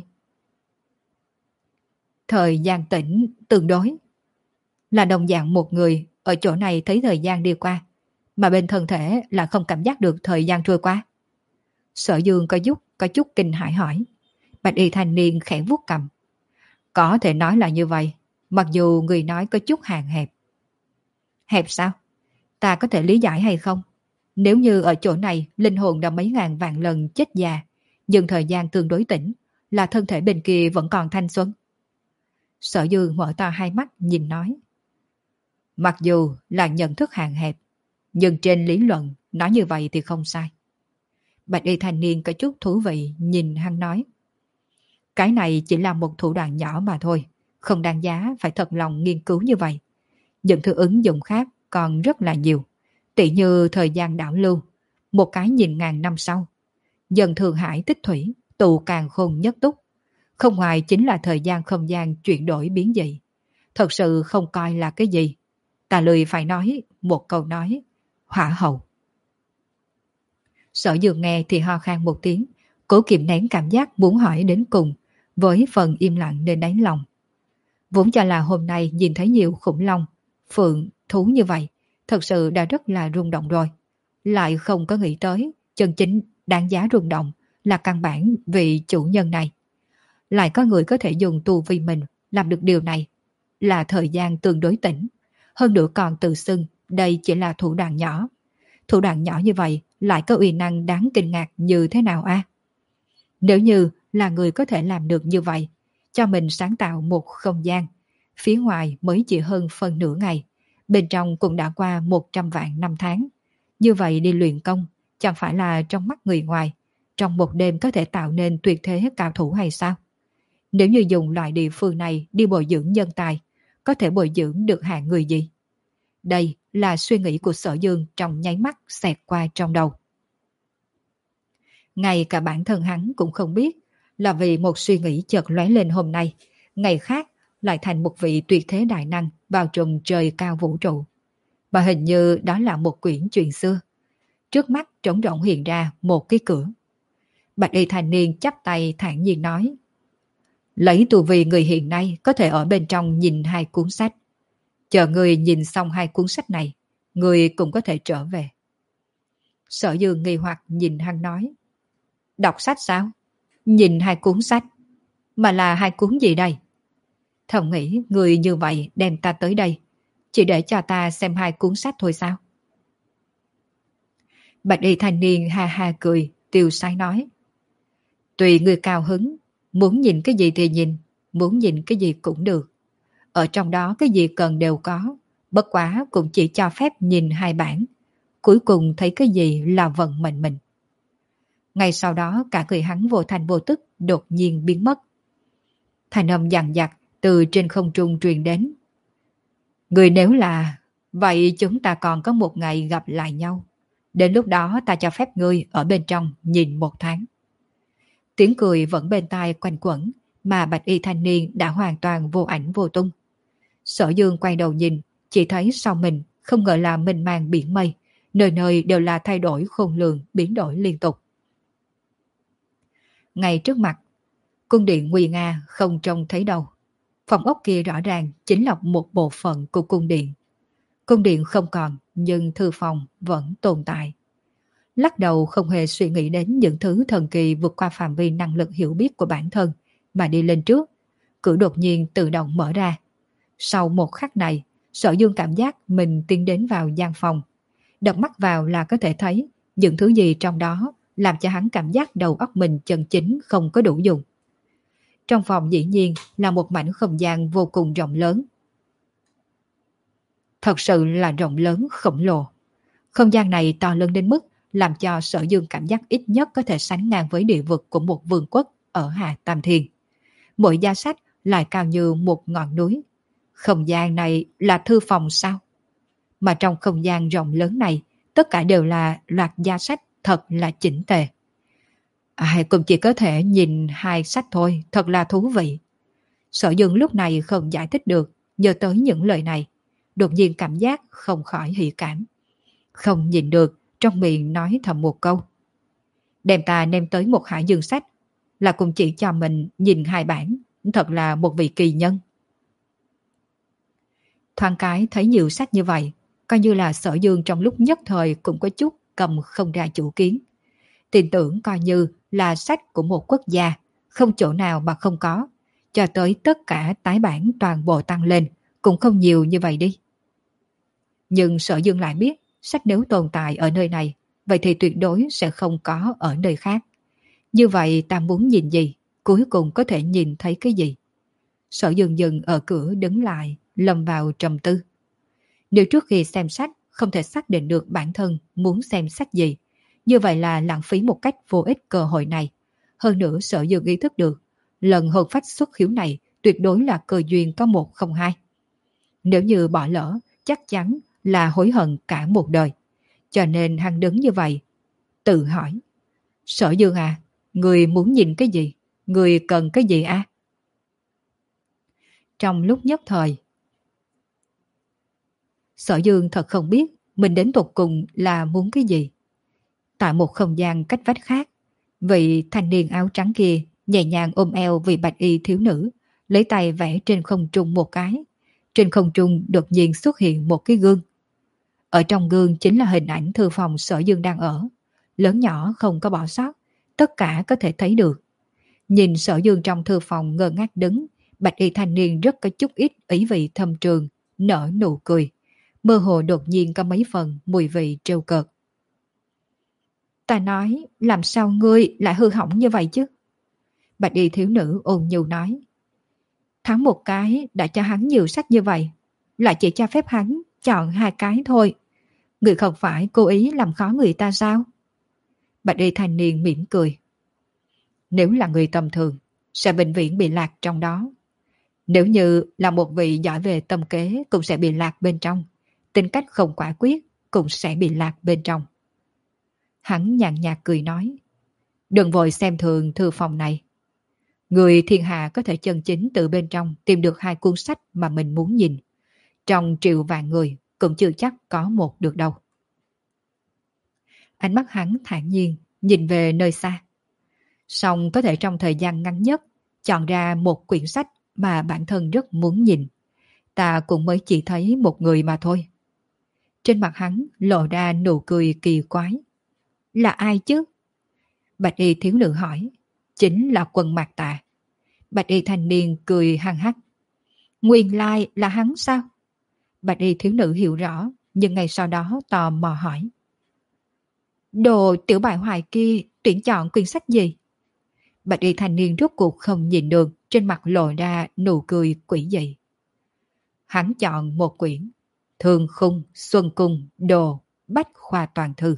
Thời gian tĩnh tương đối là đồng dạng một người ở chỗ này thấy thời gian đi qua, mà bên thân thể là không cảm giác được thời gian trôi qua. Sở Dương có chút có chút kinh hãi hỏi. Bạch y thanh niên khẽ vuốt cầm. Có thể nói là như vậy, mặc dù người nói có chút hạn hẹp. Hẹp sao? Ta có thể lý giải hay không? Nếu như ở chỗ này linh hồn đã mấy ngàn vạn lần chết già, nhưng thời gian tương đối tĩnh, là thân thể bên kia vẫn còn thanh xuân. Sở Dương mở to hai mắt nhìn nói. Mặc dù là nhận thức hạn hẹp, nhưng trên lý luận nói như vậy thì không sai. Bạch y thanh niên có chút thú vị nhìn hắn nói. Cái này chỉ là một thủ đoạn nhỏ mà thôi, không đáng giá phải thật lòng nghiên cứu như vậy. Những thứ ứng dụng khác còn rất là nhiều, tỉ như thời gian đảo lưu, một cái nhìn ngàn năm sau. Dần Thượng Hải tích thủy, tụ càng khôn nhất túc. không ngoài chính là thời gian không gian chuyển đổi biến dị. Thật sự không coi là cái gì. Ta lười phải nói một câu nói, hỏa hậu. Sở Dương nghe thì ho khan một tiếng, cố kiềm nén cảm giác muốn hỏi đến cùng, với phần im lặng nên đáy lòng. Vốn cho là hôm nay nhìn thấy nhiều khủng long, phượng, thú như vậy, thật sự đã rất là rung động rồi. Lại không có nghĩ tới, chân chính đáng giá rung động là căn bản vị chủ nhân này. Lại có người có thể dùng tu vi mình làm được điều này, là thời gian tương đối tĩnh. Hơn nữa còn tự xưng đây chỉ là thủ đoạn nhỏ. Thủ đoạn nhỏ như vậy lại có uy năng đáng kinh ngạc như thế nào a? Nếu như là người có thể làm được như vậy, cho mình sáng tạo một không gian, phía ngoài mới chỉ hơn phân nửa ngày, bên trong cũng đã qua một trăm vạn năm tháng. Như vậy đi luyện công, chẳng phải là trong mắt người ngoài, trong một đêm có thể tạo nên tuyệt thế cao thủ hay sao? Nếu như dùng loại địa phương này đi bồi dưỡng nhân tài, có thể bồi dưỡng được hạng người gì? Đây là suy nghĩ của Sở Dương trong nháy mắt xẹt qua trong đầu. Ngay cả bản thân hắn cũng không biết, là vì một suy nghĩ chợt lóe lên hôm nay, ngày khác lại thành một vị tuyệt thế đại năng bao trùm trời cao vũ trụ. Và hình như đó là một quyển chuyện xưa. Trước mắt trống rỗng hiện ra một cái cửa. Bạch y thanh niên chắp tay thản nhiên nói: lấy tu vi người hiện nay có thể ở bên trong nhìn hai cuốn sách. Chờ người nhìn xong hai cuốn sách này, người cũng có thể trở về. Sở Dương nghi hoặc nhìn hắn nói: đọc sách sao? Nhìn hai cuốn sách? Mà là hai cuốn gì đây? Thầm nghĩ người như vậy đem ta tới đây, chỉ để cho ta xem hai cuốn sách thôi sao? Bạch y thanh niên ha ha cười, tiêu sái nói: tùy người cao hứng, muốn nhìn cái gì thì nhìn, muốn nhìn cái gì cũng được. Ở trong đó cái gì cần đều có, bất quá cũng chỉ cho phép nhìn hai bản. Cuối cùng thấy cái gì là vận mệnh mình. Ngay sau đó cả người hắn vô thành vô tức đột nhiên biến mất. Thanh âm dằn dặt từ trên không trung truyền đến: người nếu là vậy, chúng ta còn có một ngày gặp lại nhau. Đến lúc đó ta cho phép ngươi ở bên trong nhìn một tháng. Tiếng cười vẫn bên tai quanh quẩn, mà bạch y thanh niên đã hoàn toàn vô ảnh vô tung. Sở Dương quay đầu nhìn, chỉ thấy sau mình không ngờ là mênh mang biển mây, nơi nơi đều là thay đổi khôn lường, biến đổi liên tục. Ngay trước mặt, cung điện nguy nga không trông thấy đâu. Phòng ốc kia rõ ràng chính là một bộ phận của cung điện. Cung điện không còn, nhưng thư phòng vẫn tồn tại. Lắc đầu không hề suy nghĩ đến những thứ thần kỳ vượt qua phạm vi năng lực hiểu biết của bản thân, mà đi lên trước, cửa đột nhiên tự động mở ra. Sau một khắc này, Sở Dương cảm giác mình tiến đến vào gian phòng. Đập mắt vào là có thể thấy những thứ gì trong đó làm cho hắn cảm giác đầu óc mình chân chính không có đủ dùng. Trong phòng dĩ nhiên là một mảnh không gian vô cùng rộng lớn. Thật sự là rộng lớn khổng lồ. Không gian này to lớn đến mức làm cho Sở Dương cảm giác ít nhất có thể sánh ngang với địa vực của một vương quốc ở Hà Tam Thiên. Mỗi giá sách lại cao như một ngọn núi. Không gian này là thư phòng sao? Mà trong không gian rộng lớn này, tất cả đều là loạt giá sách thật là chỉnh tề. Ai cũng chỉ có thể nhìn hai sách thôi, thật là thú vị. Sở Dương lúc này không giải thích được, nhớ tới những lời này, đột nhiên cảm giác không khỏi hỉ cảm. Không nhìn được, trong miệng nói thầm một câu: đem ta đem tới một hải dương sách, là cũng chỉ cho mình nhìn hai bản, thật là một vị kỳ nhân. Thoáng cái thấy nhiều sách như vậy, coi như là Sở Dương trong lúc nhất thời cũng có chút cầm không ra chủ kiến. Tin tưởng coi như là sách của một quốc gia, không chỗ nào mà không có, cho tới tất cả tái bản toàn bộ tăng lên, cũng không nhiều như vậy đi. Nhưng Sở Dương lại biết, sách nếu tồn tại ở nơi này, vậy thì tuyệt đối sẽ không có ở nơi khác. Như vậy ta muốn nhìn gì, cuối cùng có thể nhìn thấy cái gì? Sở Dương dừng ở cửa đứng lại, lâm vào trầm tư. Nếu trước khi xem sách không thể xác định được bản thân muốn xem sách gì, như vậy là lãng phí một cách vô ích cơ hội này. Hơn nữa Sở Dương ý thức được, lần hồn phách xuất khiếu này tuyệt đối là cơ duyên có một không hai. Nếu như bỏ lỡ, chắc chắn là hối hận cả một đời. Cho nên hắn đứng như vậy, tự hỏi: Sở Dương à, người muốn nhìn cái gì? Người cần cái gì à? Trong lúc nhất thời, Sở Dương thật không biết mình đến tột cùng là muốn cái gì. Tại một không gian cách vách khác, vị thanh niên áo trắng kia nhẹ nhàng ôm eo vị bạch y thiếu nữ, lấy tay vẽ trên không trung một cái. Trên không trung đột nhiên xuất hiện một cái gương. Ở trong gương chính là hình ảnh thư phòng Sở Dương đang ở. Lớn nhỏ không có bỏ sót, tất cả có thể thấy được. Nhìn Sở Dương trong thư phòng ngơ ngác đứng, bạch y thanh niên rất có chút ít ý vị thâm trường, nở nụ cười. Mơ hồ đột nhiên có mấy phần mùi vị trêu cợt. Ta nói, làm sao ngươi lại hư hỏng như vậy chứ? Bạch y thiếu nữ ôn nhu nói. Thắng một cái đã cho hắn nhiều sách như vậy, lại chỉ cho phép hắn chọn hai cái thôi. Người không phải cố ý làm khó người ta sao? Bạch y thanh niên mỉm cười. Nếu là người tầm thường, sẽ vĩnh viễn bị lạc trong đó. Nếu như là một vị giỏi về tâm kế cũng sẽ bị lạc bên trong. Tính cách không quả quyết cũng sẽ bị lạc bên trong. Hắn nhàn nhạt cười nói. Đừng vội xem thường thư phòng này. Người thiên hạ có thể chân chính từ bên trong tìm được hai cuốn sách mà mình muốn nhìn. Trong triệu vạn người cũng chưa chắc có một được đâu. Ánh mắt hắn thản nhiên nhìn về nơi xa. Song có thể trong thời gian ngắn nhất chọn ra một quyển sách mà bản thân rất muốn nhìn. Ta cũng mới chỉ thấy một người mà thôi. Trên mặt hắn lộ ra nụ cười kỳ quái. Là ai chứ? Bạch y thiếu nữ hỏi. Chính là Quân Mạc Tà. Bạch y thanh niên cười hăng hắc. Nguyên lai là hắn sao? Bạch y thiếu nữ hiểu rõ, nhưng ngay sau đó tò mò hỏi. Đồ tiểu bại hoài kia tuyển chọn quyển sách gì? Bạch y thanh niên rốt cuộc không nhìn được, trên mặt lộ ra nụ cười quỷ dị. Hắn chọn một quyển Thương Khung Xuân Cung Đồ Bách Khoa Toàn Thư.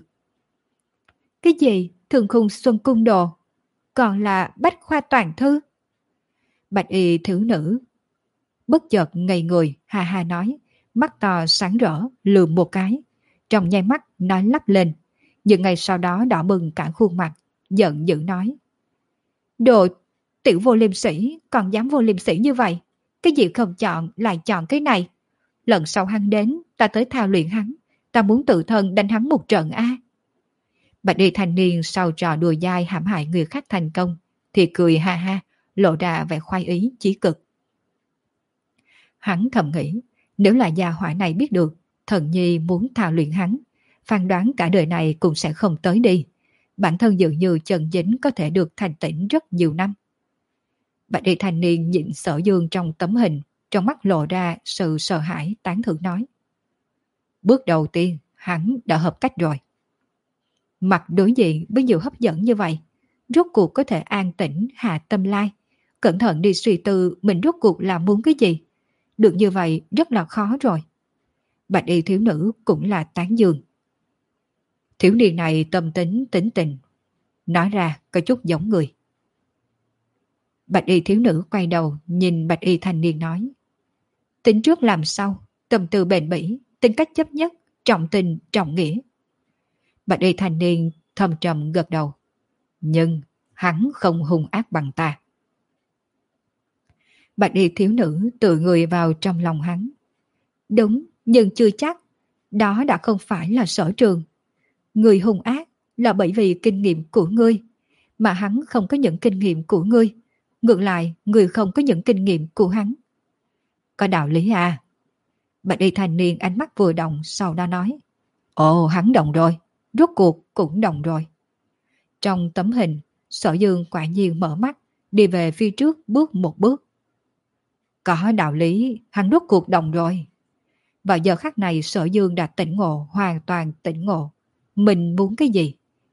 Cái gì? Thương Khung Xuân Cung Đồ? Còn là Bách Khoa Toàn Thư? Bạch y thiếu nữ bất chợt ngây người, ha ha nói, mắt to sáng rỡ lườm một cái, trong nháy mắt nói lắp lên, nhưng ngay sau đó đỏ bừng cả khuôn mặt, giận dữ nói. Đồ tiểu vô liêm sĩ, còn dám vô liêm sĩ như vậy, cái gì không chọn lại chọn cái này. Lần sau hắn đến, ta tới thao luyện hắn, ta muốn tự thân đánh hắn một trận a. Bạch y thanh niên sau trò đùa dai hãm hại người khác thành công, thì cười ha ha, lộ ra vẻ khoái ý chí cực. Hắn thầm nghĩ, nếu là gia hỏa này biết được thần nhi muốn thao luyện hắn, phán đoán cả đời này cũng sẽ không tới đi. Bản thân dường như chân dính có thể được thành tĩnh rất nhiều năm. Bạch y thanh niên nhìn Sở Dương trong tấm hình, trong mắt lộ ra sự sợ hãi tán thưởng nói. Bước đầu tiên, hắn đã hợp cách rồi. Mặt đối diện với nhiều hấp dẫn như vậy, rốt cuộc có thể an tĩnh hạ tâm lai, cẩn thận đi suy tư mình rốt cuộc là muốn cái gì. Được như vậy rất là khó rồi. Bạch y thiếu nữ cũng là tán dương. Thiếu niên này tâm tính tính tình, nói ra có chút giống người. Bạch y thiếu nữ quay đầu nhìn bạch y thanh niên nói. Tính trước làm sau, tâm tư bền bỉ, tính cách chấp nhất, trọng tình, trọng nghĩa. Bạch y thanh niên thầm trầm gật đầu. Nhưng hắn không hung ác bằng ta. Bạch y thiếu nữ tự người vào trong lòng hắn. Đúng, nhưng chưa chắc. Đó đã không phải là Sở Trường. Người hung ác là bởi vì kinh nghiệm của ngươi, mà hắn không có những kinh nghiệm của ngươi. Ngược lại, người không có những kinh nghiệm của hắn. Có đạo lý à? Bạch y thanh niên ánh mắt vừa động, sau đó nói. Ồ, hắn động rồi. Rốt cuộc cũng động rồi. Trong tấm hình, Sở Dương quả nhiên mở mắt, đi về phía trước bước một bước. Có đạo lý, hắn rốt cuộc động rồi. Vào giờ khắc này Sở Dương đã tỉnh ngộ, hoàn toàn tỉnh ngộ. Mình muốn cái gì?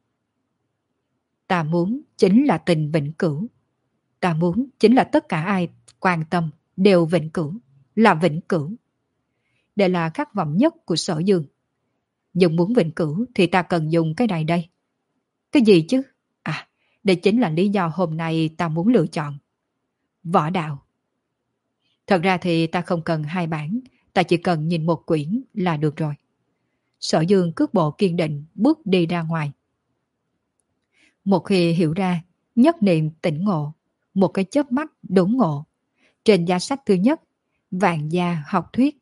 Ta muốn chính là tình vĩnh cửu. Ta muốn chính là tất cả ai quan tâm đều vĩnh cửu, là vĩnh cửu. Đây là khát vọng nhất của Sở Dương. Nhưng muốn vĩnh cửu thì ta cần dùng cái này đây. Cái gì chứ? À, đây chính là lý do hôm nay ta muốn lựa chọn. Võ đạo. Thật ra thì ta không cần hai bản, ta chỉ cần nhìn một quyển là được rồi. Sở Dương cước bộ kiên định bước đi ra ngoài. Một khi hiểu ra, nhất niệm tỉnh ngộ, một cái chớp mắt đốn ngộ. Trên giá sách thứ nhất, Vạn gia học thuyết.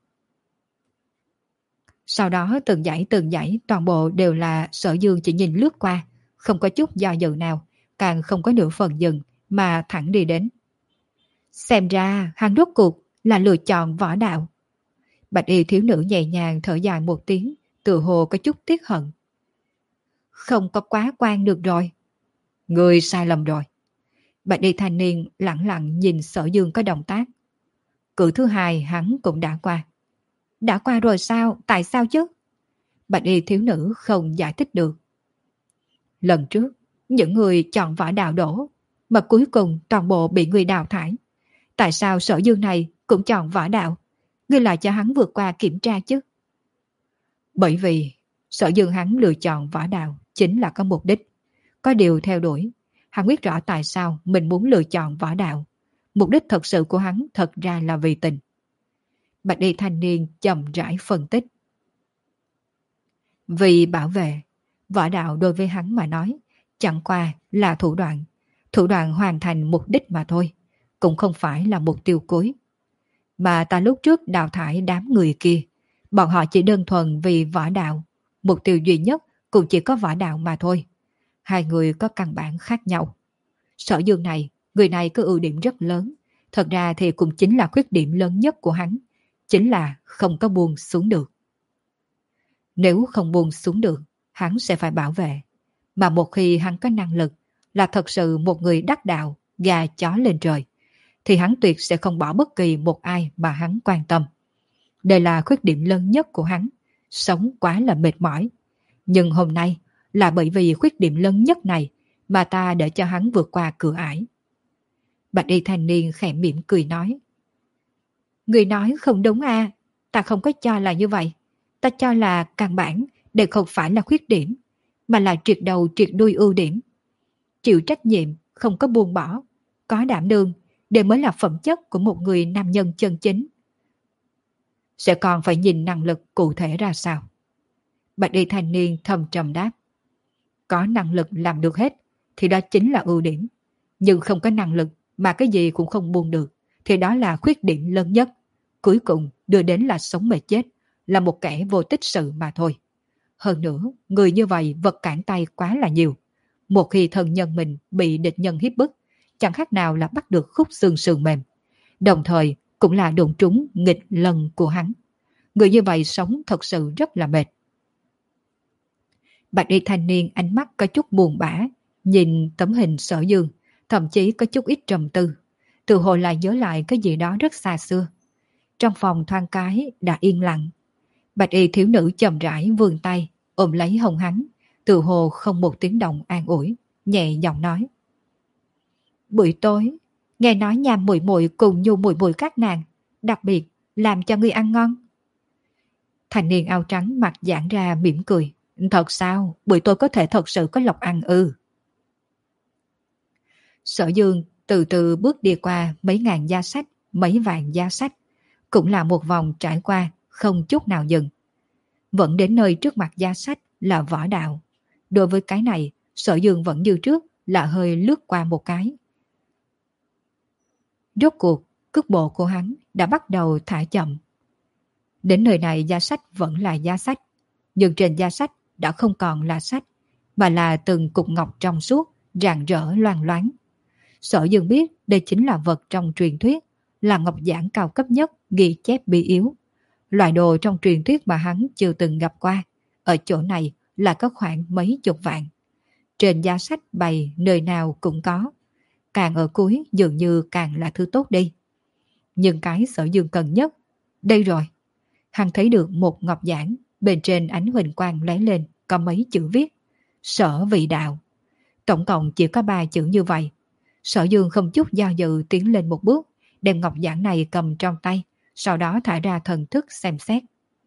Sau đó từng dãy từng dãy toàn bộ đều là Sở Dương chỉ nhìn lướt qua, không có chút do dự nào, càng không có nửa phần dừng mà thẳng đi đến. Xem ra hắn rốt cuộc là lựa chọn võ đạo. Bạch y thiếu nữ nhẹ nhàng thở dài một tiếng, tự hồ có chút tiếc hận. Không có quá quan được rồi. Người sai lầm rồi. Bạch y thanh niên lặng lặng nhìn Sở Dương có động tác. Cử thứ hai hắn cũng đã qua. Đã qua rồi sao? Tại sao chứ? Bạch y thiếu nữ không giải thích được. Lần trước, những người chọn võ đạo đổ, mà cuối cùng toàn bộ bị người đào thải. Tại sao Sở Dương này cũng chọn võ đạo? Ngươi lại cho hắn vượt qua kiểm tra chứ? Bởi vì Sở Dương hắn lựa chọn võ đạo chính là có mục đích, có điều theo đuổi. Hắn biết rõ tại sao mình muốn lựa chọn võ đạo. Mục đích thật sự của hắn thật ra là vì tình. Bạch y thanh niên chậm rãi phân tích. Vì bảo vệ, võ đạo đối với hắn mà nói chẳng qua là thủ đoạn, thủ đoạn hoàn thành mục đích mà thôi, cũng không phải là mục tiêu cuối. Mà ta lúc trước đào thải đám người kia, bọn họ chỉ đơn thuần vì võ đạo, mục tiêu duy nhất cũng chỉ có võ đạo mà thôi. Hai người có căn bản khác nhau. Sở Dương này, người này có ưu điểm rất lớn, thật ra thì cũng chính là khuyết điểm lớn nhất của hắn, chính là không có buông xuống được. Nếu không buông xuống được, hắn sẽ phải bảo vệ. Mà một khi hắn có năng lực, là thật sự một người đắc đạo, gà chó lên trời, thì hắn tuyệt sẽ không bỏ bất kỳ một ai mà hắn quan tâm. Đây là khuyết điểm lớn nhất của hắn, sống quá là mệt mỏi. Nhưng hôm nay, là bởi vì khuyết điểm lớn nhất này mà ta để cho hắn vượt qua cửa ải. Bạch y thanh niên khẽ mỉm cười nói. Người nói không đúng à, ta không có cho là như vậy. Ta cho là căn bản đều không phải là khuyết điểm, mà là triệt đầu triệt đuôi ưu điểm. Chịu trách nhiệm, không có buông bỏ, có đảm đương, đều mới là phẩm chất của một người nam nhân chân chính. Sẽ còn phải nhìn năng lực cụ thể ra sao. Bạch y thanh niên thầm trầm đáp. Có năng lực làm được hết thì đó chính là ưu điểm. Nhưng không có năng lực mà cái gì cũng không buông được thì đó là khuyết điểm lớn nhất. Cuối cùng đưa đến là sống mệt chết, là một kẻ vô tích sự mà thôi. Hơn nữa, người như vậy vật cản tay quá là nhiều. Một khi thân nhân mình bị địch nhân hiếp bức, chẳng khác nào là bắt được khúc xương sườn mềm. Đồng thời cũng là đụng trúng nghịch lần của hắn. Người như vậy sống thật sự rất là mệt. Bạch y thanh niên ánh mắt có chút buồn bã, nhìn tấm hình Sở Dương, thậm chí có chút ít trầm tư. Tự hồ lại nhớ lại cái gì đó rất xa xưa. Trong phòng thoáng cái đã yên lặng. Bạch y thiếu nữ chậm rãi vươn tay, ôm lấy hông hắn, tự hồ không một tiếng động an ủi, nhẹ giọng nói. Buổi tối, nghe nói nhà muội muội cùng nhu muội muội các nàng, đặc biệt làm cho ngươi ăn ngon. Thanh niên áo trắng mặt giãn ra mỉm cười. Thật sao? Buổi tối có thể thật sự có lộc ăn ư? Sở Dương từ từ bước đi qua mấy ngàn gia sách, mấy vạn gia sách, cũng là một vòng trải qua, không chút nào dừng. Vẫn đến nơi trước mặt gia sách là võ đạo. Đối với cái này, Sở Dương vẫn như trước là hơi lướt qua một cái. Rốt cuộc, cước bộ của hắn đã bắt đầu thả chậm. Đến nơi này gia sách vẫn là gia sách, nhưng trên gia sách đã không còn là sách, mà là từng cục ngọc trong suốt, rạng rỡ loang loáng. Sở Dương biết đây chính là vật trong truyền thuyết, là ngọc giản cao cấp nhất ghi chép bí yếu. Loại đồ trong truyền thuyết mà hắn chưa từng gặp qua, ở chỗ này là có khoảng mấy chục vạn. Trên giá sách bày nơi nào cũng có, càng ở cuối dường như càng là thứ tốt đi. Nhưng cái Sở Dương cần nhất, đây rồi. Hắn thấy được một ngọc giản, bên trên ánh huỳnh quang lóe lên có mấy chữ viết, Sở Vị Đạo. Tổng cộng chỉ có ba chữ như vậy. Sở Dương không chút do dự tiến lên một bước, đem ngọc giản này cầm trong tay, sau đó thả ra thần thức xem xét.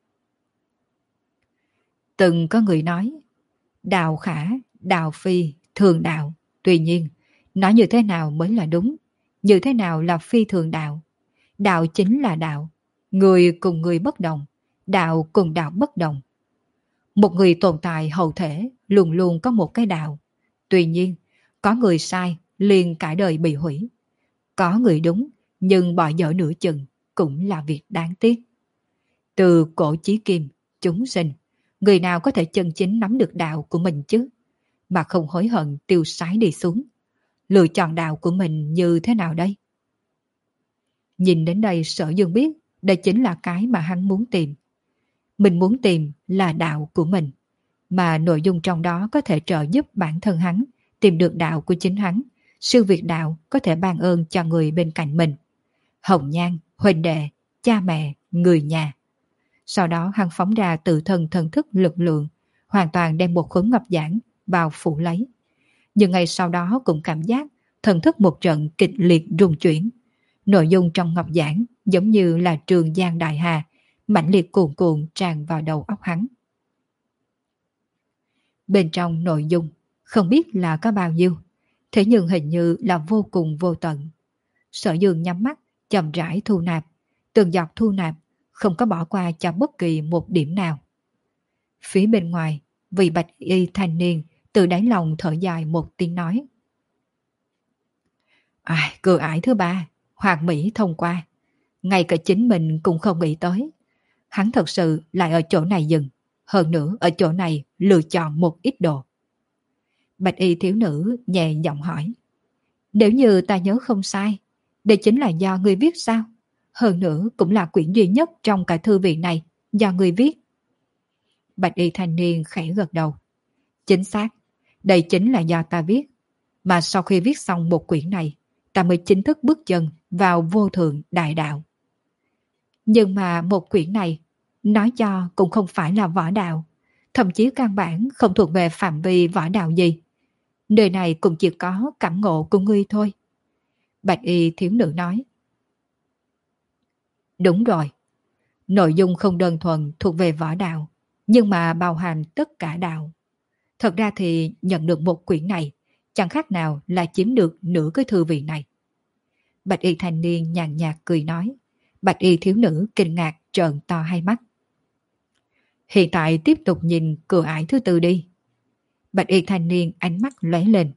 Từng có người nói, đạo khả, đạo phi, thường đạo. Tuy nhiên, nói như thế nào mới là đúng, như thế nào là phi thường đạo. Đạo chính là đạo, người cùng người bất đồng, đạo cùng đạo bất đồng. Một người tồn tại hậu thể luôn luôn có một cái đạo. Tuy nhiên, có người sai liền cả đời bị hủy. Có người đúng, nhưng bỏ dở nửa chừng cũng là việc đáng tiếc. Từ cổ chí kim, chúng sinh, người nào có thể chân chính nắm được đạo của mình chứ, mà không hối hận tiêu sái đi xuống. Lựa chọn đạo của mình như thế nào đây? Nhìn đến đây Sở Dương biết đây chính là cái mà hắn muốn tìm. Mình muốn tìm là đạo của mình, mà nội dung trong đó có thể trợ giúp bản thân hắn tìm được đạo của chính hắn. Sư Việt đạo có thể ban ơn cho người bên cạnh mình, hồng nhan, huynh đệ, cha mẹ, người nhà. Sau đó hắn phóng ra tự thân thần thức lực lượng, hoàn toàn đem một khối ngọc giản bao phủ lấy. Nhưng ngày sau đó cũng cảm giác thần thức một trận kịch liệt rung chuyển. Nội dung trong ngọc giản giống như là trường giang đại hà, mãnh liệt cuồn cuộn tràn vào đầu óc hắn. Bên trong nội dung không biết là có bao nhiêu, thế nhưng hình như là vô cùng vô tận. Sở Dương nhắm mắt, chậm rãi thu nạp, từng giọt thu nạp, không có bỏ qua cho bất kỳ một điểm nào. Phía bên ngoài, vị bạch y thanh niên từ đáy lòng thở dài một tiếng nói: Ai, cửa ải thứ ba, Hoàng Mỹ thông qua. Ngay cả chính mình cũng không nghĩ tới. Hắn thật sự lại ở chỗ này dừng, hơn nữa ở chỗ này lựa chọn một ít đồ. Bạch y thiếu nữ nhẹ giọng hỏi: Nếu như ta nhớ không sai, đây chính là do ngươi viết sao? Hơn nữa cũng là quyển duy nhất trong cả thư viện này do ngươi viết. Bạch y thanh niên khẽ gật đầu. Chính xác, đây chính là do ta viết. Mà sau khi viết xong một quyển này, ta mới chính thức bước chân vào vô thượng đại đạo. Nhưng mà một quyển này, nói cho cũng không phải là võ đạo, thậm chí căn bản không thuộc về phạm vi võ đạo gì. Nơi này cũng chỉ có cảm ngộ của ngươi thôi. Bạch y thiếu nữ nói. Đúng rồi, nội dung không đơn thuần thuộc về võ đạo, nhưng mà bao hàm tất cả đạo. Thật ra thì nhận được một quyển này, chẳng khác nào là chiếm được nửa cái thư viện này. Bạch y thanh niên nhàn nhạt cười nói. Bạch y thiếu nữ kinh ngạc trợn to hai mắt. Hiện tại tiếp tục nhìn cửa ải thứ tư đi. Bạch y thanh niên ánh mắt lóe lên.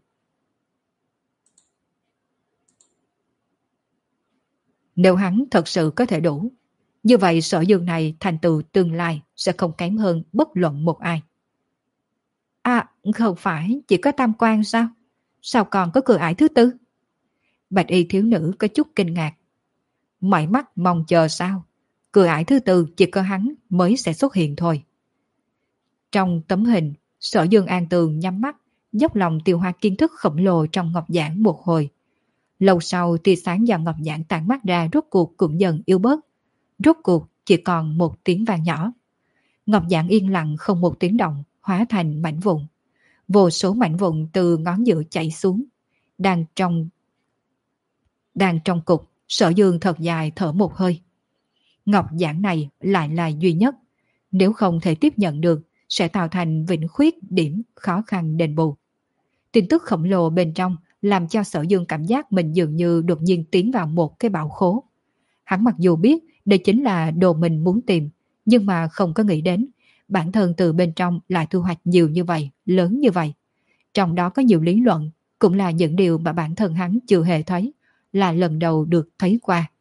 Nếu hắn thật sự có thể đủ, như vậy Sở Dương này thành tựu tương lai sẽ không kém hơn bất luận một ai. À, không phải chỉ có tam quan sao? Sao còn có cửa ải thứ tư? Bạch y thiếu nữ có chút kinh ngạc. Mỏi mắt mong chờ sao? Cửa ải thứ tư chỉ có hắn mới sẽ xuất hiện thôi. Trong tấm hình, Sở Dương an tường nhắm mắt, dốc lòng tiêu hóa kiến thức khổng lồ trong ngọc giản một hồi. Lâu sau tia sáng do ngọc giản tản mắt ra rốt cuộc cũng dần yếu bớt. Rốt cuộc chỉ còn một tiếng vang nhỏ. Ngọc giản yên lặng không một tiếng động, hóa thành mảnh vụn. Vô số mảnh vụn từ ngón giữa chảy xuống. Đang trong Đang trong cục, Sở Dương thật dài thở một hơi. Ngọc giản này lại là duy nhất. Nếu không thể tiếp nhận được, sẽ tạo thành vĩnh khuyết điểm khó khăn đền bù. Tin tức khổng lồ bên trong làm cho Sở Dương cảm giác mình dường như đột nhiên tiến vào một cái bảo khố. Hắn mặc dù biết đây chính là đồ mình muốn tìm, nhưng mà không có nghĩ đến bản thân từ bên trong lại thu hoạch nhiều như vậy, lớn như vậy. Trong đó có nhiều lý luận, cũng là những điều mà bản thân hắn chưa hề thấy, là lần đầu được thấy qua.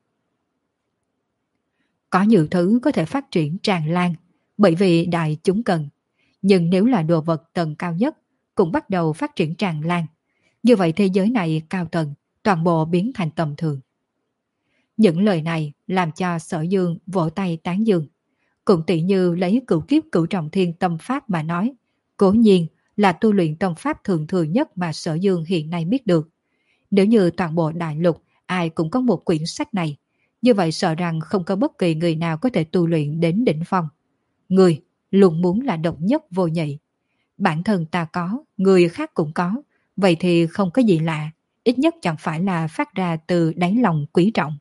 Có nhiều thứ có thể phát triển tràn lan, bởi vì đại chúng cần. Nhưng nếu là đồ vật tầng cao nhất, cũng bắt đầu phát triển tràn lan. Như vậy thế giới này cao tầng, toàn bộ biến thành tầm thường. Những lời này làm cho Sở Dương vỗ tay tán dương. Cũng tỷ như lấy cửu kiếp cửu trọng thiên tâm pháp mà nói, cố nhiên là tu luyện tâm pháp thường thường nhất mà Sở Dương hiện nay biết được. Nếu như toàn bộ đại lục ai cũng có một quyển sách này, như vậy sợ rằng không có bất kỳ người nào có thể tu luyện đến đỉnh phong. Người luôn muốn là độc nhất vô nhị. Bản thân ta có, người khác cũng có, vậy thì không có gì lạ, ít nhất chẳng phải là phát ra từ đáy lòng quý trọng.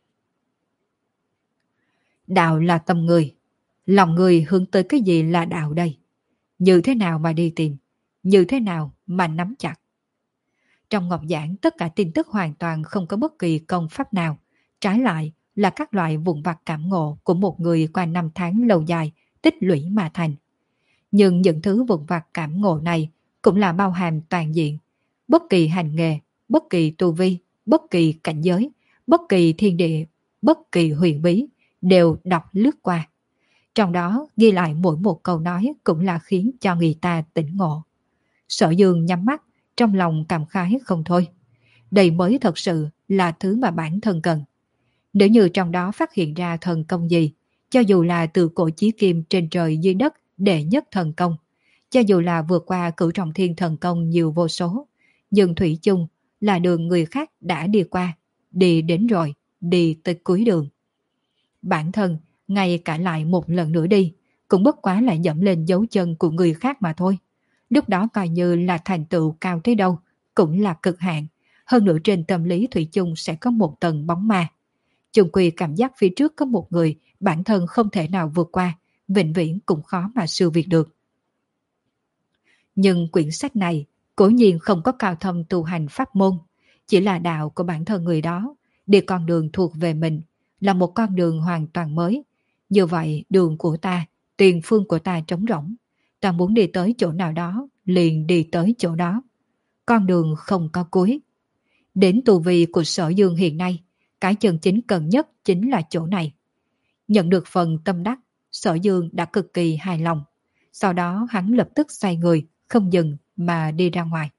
Đạo là tâm người. Lòng người hướng tới cái gì là đạo đây? Như thế nào mà đi tìm? Như thế nào mà nắm chặt? Trong ngọc giản tất cả tin tức hoàn toàn không có bất kỳ công pháp nào. Trái lại là các loại vụn vặt cảm ngộ của một người qua năm tháng lâu dài tích lũy mà thành. Nhưng những thứ vụn vặt cảm ngộ này cũng là bao hàm toàn diện. Bất kỳ hành nghề, bất kỳ tu vi, bất kỳ cảnh giới, bất kỳ thiên địa, bất kỳ huyền bí đều đọc lướt qua. Trong đó ghi lại mỗi một câu nói cũng là khiến cho người ta tỉnh ngộ. Sở Dương nhắm mắt, trong lòng cảm khái không thôi. Đây mới thật sự là thứ mà bản thân cần. Nếu như trong đó phát hiện ra thần công gì, cho dù là từ cổ chí kim trên trời dưới đất đệ nhất thần công, cho dù là vượt qua cửu trọng thiên thần công nhiều vô số, nhưng thủy chung là đường người khác đã đi qua, đi đến rồi, đi tới cuối đường. Bản thân, ngay cả lại một lần nữa đi, cũng bất quá là dẫm lên dấu chân của người khác mà thôi. Lúc đó coi như là thành tựu cao tới đâu, cũng là cực hạn. Hơn nữa trên tâm lý thủy chung sẽ có một tầng bóng ma. Chung quy cảm giác phía trước có một người, bản thân không thể nào vượt qua, vĩnh viễn cũng khó mà siêu việt được. Nhưng quyển sách này cố nhiên không có cao thâm tu hành pháp môn, chỉ là đạo của bản thân người đó, đi con đường thuộc về mình, là một con đường hoàn toàn mới. Như vậy đường của ta, tiền phương của ta trống rỗng, ta muốn đi tới chỗ nào đó, liền đi tới chỗ đó. Con đường không có cuối. Đến tu vi của Sở Dương hiện nay, cái chân chính cần nhất chính là chỗ này. Nhận được phần tâm đắc, Sở Dương đã cực kỳ hài lòng. Sau đó hắn lập tức xoay người, không dừng mà đi ra ngoài.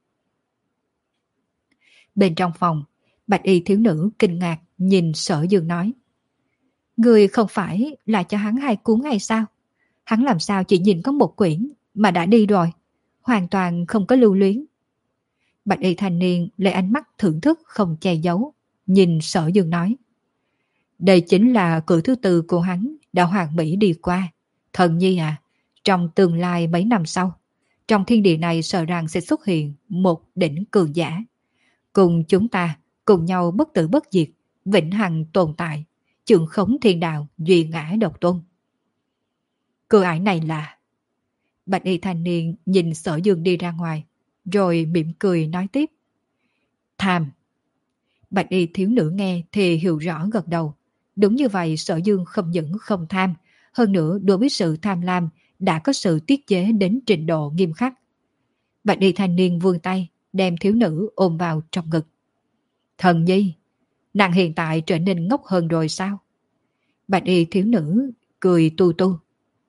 Bên trong phòng, bạch y thiếu nữ kinh ngạc nhìn Sở Dương nói: Người không phải là cho hắn hai cuốn hay sao? Hắn làm sao chỉ nhìn có một quyển mà đã đi rồi, hoàn toàn không có lưu luyến. Bạch y thanh niên lấy ánh mắt thưởng thức không che giấu, nhìn Sở Dương nói: Đây chính là cửa thứ tư của hắn đã hoàn mỹ đi qua. Thần nhi à, trong tương lai mấy năm sau, trong thiên địa này sợ rằng sẽ xuất hiện một đỉnh cường giả. Cùng chúng ta, cùng nhau bất tử bất diệt, vĩnh hằng tồn tại, trưởng khống thiên đạo, duy ngã độc tôn. Cửa ải này là... Bạch y thanh niên nhìn Sở Dương đi ra ngoài, rồi mỉm cười nói tiếp: Tham. Bạch y thiếu nữ nghe thì hiểu rõ gật đầu. Đúng như vậy, Sở Dương không những không tham, hơn nữa đối với sự tham lam đã có sự tiết chế đến trình độ nghiêm khắc. Bạch y thanh niên vươn tay, đem thiếu nữ ôm vào trong ngực. Thần nhi, nàng hiện tại trở nên ngốc hơn rồi sao? Bạch y thiếu nữ cười tu tu.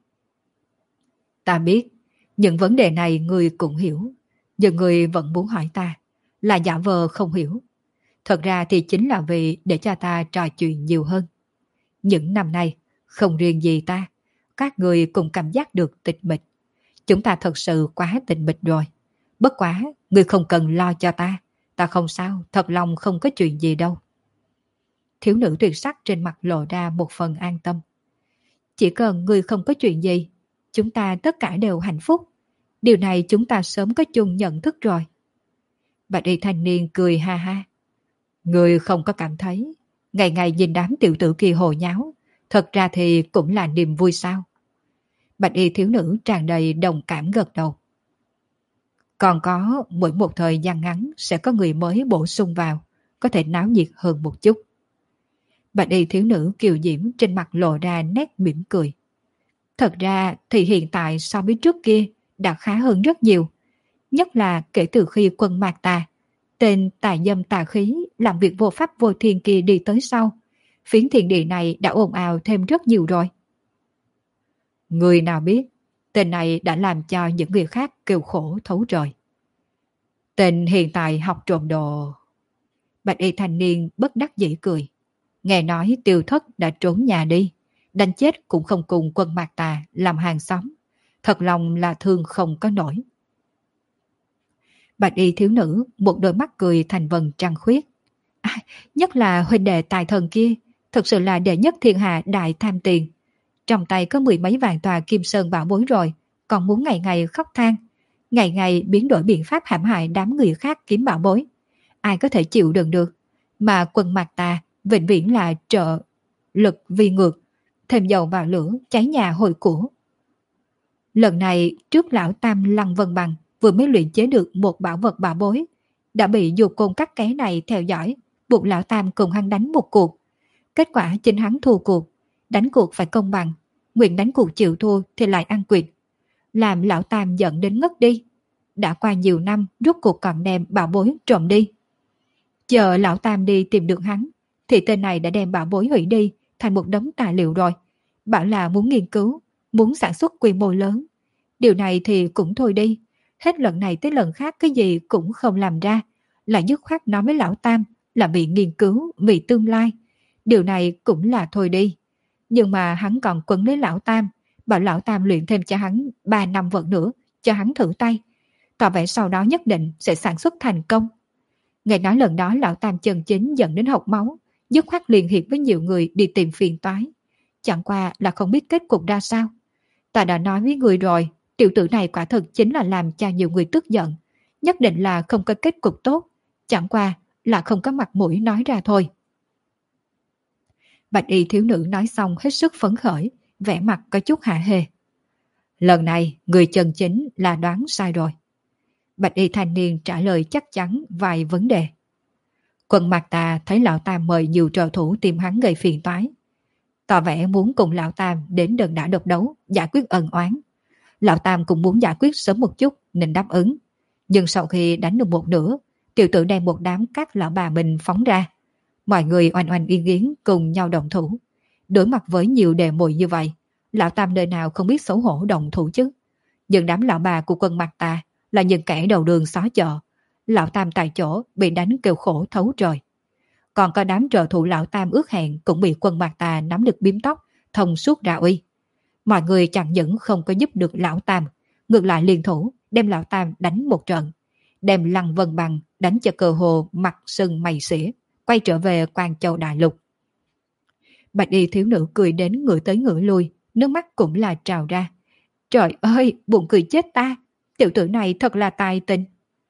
Ta biết, những vấn đề này người cũng hiểu, nhưng người vẫn muốn hỏi ta, là giả vờ không hiểu. Thật ra thì chính là vì để cho ta trò chuyện nhiều hơn. Những năm nay, không riêng gì ta, các người cũng cảm giác được tịch mịch. Chúng ta thật sự quá tịch mịch rồi. Bất quá, người không cần lo cho ta. Ta không sao, thật lòng không có chuyện gì đâu. Thiếu nữ tuyệt sắc trên mặt lộ ra một phần an tâm. Chỉ cần người không có chuyện gì, chúng ta tất cả đều hạnh phúc. Điều này chúng ta sớm có chung nhận thức rồi. Bạch y thanh niên cười ha ha. Người không có cảm thấy ngày ngày nhìn đám tiểu tử kia hồ nháo, thật ra thì cũng là niềm vui sao? Bạch y thiếu nữ tràn đầy đồng cảm gật đầu. Còn có mỗi một thời gian ngắn sẽ có người mới bổ sung vào, có thể náo nhiệt hơn một chút. Bạch y thiếu nữ kiều diễm trên mặt lộ ra nét mỉm cười. Thật ra thì hiện tại so với trước kia đã khá hơn rất nhiều. Nhất là kể từ khi quân Mạc Tà, tên tà dâm tà khí làm việc vô pháp vô thiên kia đi tới sau, phiến thiên địa này đã ồn ào thêm rất nhiều rồi. Người nào biết, tên này đã làm cho những người khác kêu khổ thấu trời. Tên hiện tại học trộm đồ. Bạch y thanh niên bất đắc dĩ cười. Nghe nói Tiêu Thất đã trốn nhà đi, đánh chết cũng không cùng quân Mạc Tà làm hàng xóm. Thật lòng là thương không có nổi. Bạch y thiếu nữ một đôi mắt cười thành vầng trăng khuyết. À, nhất là huynh đệ tài thần kia, thật sự là đệ nhất thiên hạ đại tham tiền. Trong tay có mười mấy vạn tòa kim sơn bảo bối rồi, còn muốn ngày ngày khóc than, ngày ngày biến đổi biện pháp hãm hại đám người khác kiếm bảo bối. Ai có thể chịu đựng được? Mà quân Mạc Tà vĩnh viễn là trợ lực vi ngược, thêm dầu vào lửa, cháy nhà hồi của. Lần này trước lão Tam Lăng Vân Bằng vừa mới luyện chế được một bảo vật bảo bối, đã bị dù côn cắt ké này theo dõi, buộc lão Tam cùng hắn đánh một cuộc. Kết quả chính hắn thua cuộc, đánh cuộc phải công bằng, nguyện đánh cuộc chịu thua thì lại ăn quỵt, làm lão Tam giận đến ngất đi. Đã qua nhiều năm rốt cuộc còn đem bảo bối trộm đi. Chờ lão Tam đi tìm được hắn, thì tên này đã đem bảo bối hủy đi thành một đống tài liệu rồi. Bảo là muốn nghiên cứu, muốn sản xuất quy mô lớn. Điều này thì cũng thôi đi. Hết lần này tới lần khác cái gì cũng không làm ra. Lại dứt khoát nói với lão Tam là bị nghiên cứu, vì tương lai. Điều này cũng là thôi đi. Nhưng mà hắn còn quấn lấy lão Tam, bảo lão Tam luyện thêm cho hắn ba năm vật nữa, cho hắn thử tay. Tỏ vẻ sau đó nhất định sẽ sản xuất thành công. Nghe nói lần đó lão Tam chân chính dẫn đến hộc máu, dứt khoát liên hiệp với nhiều người đi tìm phiền toái. Chẳng qua là không biết kết cục ra sao. Ta đã nói với người rồi, tiểu tử này quả thực chính là làm cho nhiều người tức giận. Nhất định là không có kết cục tốt, chẳng qua là không có mặt mũi nói ra thôi. Bạch y thiếu nữ nói xong hết sức phấn khởi, vẻ mặt có chút hạ hê. Lần này người chân chính là đoán sai rồi. Bạch y thanh niên trả lời chắc chắn vài vấn đề. Quân Mạc Tà thấy lão Tam mời nhiều trợ thủ tìm hắn gây phiền toái, tỏ vẻ muốn cùng lão Tam đến đơn đả độc đấu, giải quyết ân oán. Lão Tam cũng muốn giải quyết sớm một chút nên đáp ứng. Nhưng sau khi đánh được một nửa, tiểu tử đem một đám các lão bà mình phóng ra. Mọi người oanh oanh yên yến cùng nhau động thủ. Đối mặt với nhiều đề mùi như vậy, lão Tam đời nào không biết xấu hổ động thủ chứ. Nhưng đám lão bà của Quân Mạc Tà là những kẻ đầu đường xó chợ. Lão Tam tại chỗ bị đánh kêu khổ thấu trời. Còn có đám trợ thủ lão Tam ước hẹn cũng bị Quân Mạc Tà nắm được bím tóc, thông suốt ra uy. Mọi người chẳng những không có giúp được lão Tam, ngược lại liên thủ đem lão Tam đánh một trận, đem Lăng Vân Bằng đánh cho cơ hồ mặt sưng mày xỉa, quay trở về Quan Châu Đại Lục. Bạch y thiếu nữ cười đến ngửa tới ngửa lui, nước mắt cũng là trào ra. Trời ơi, buồn cười chết ta, tiểu tử này thật là tài tình.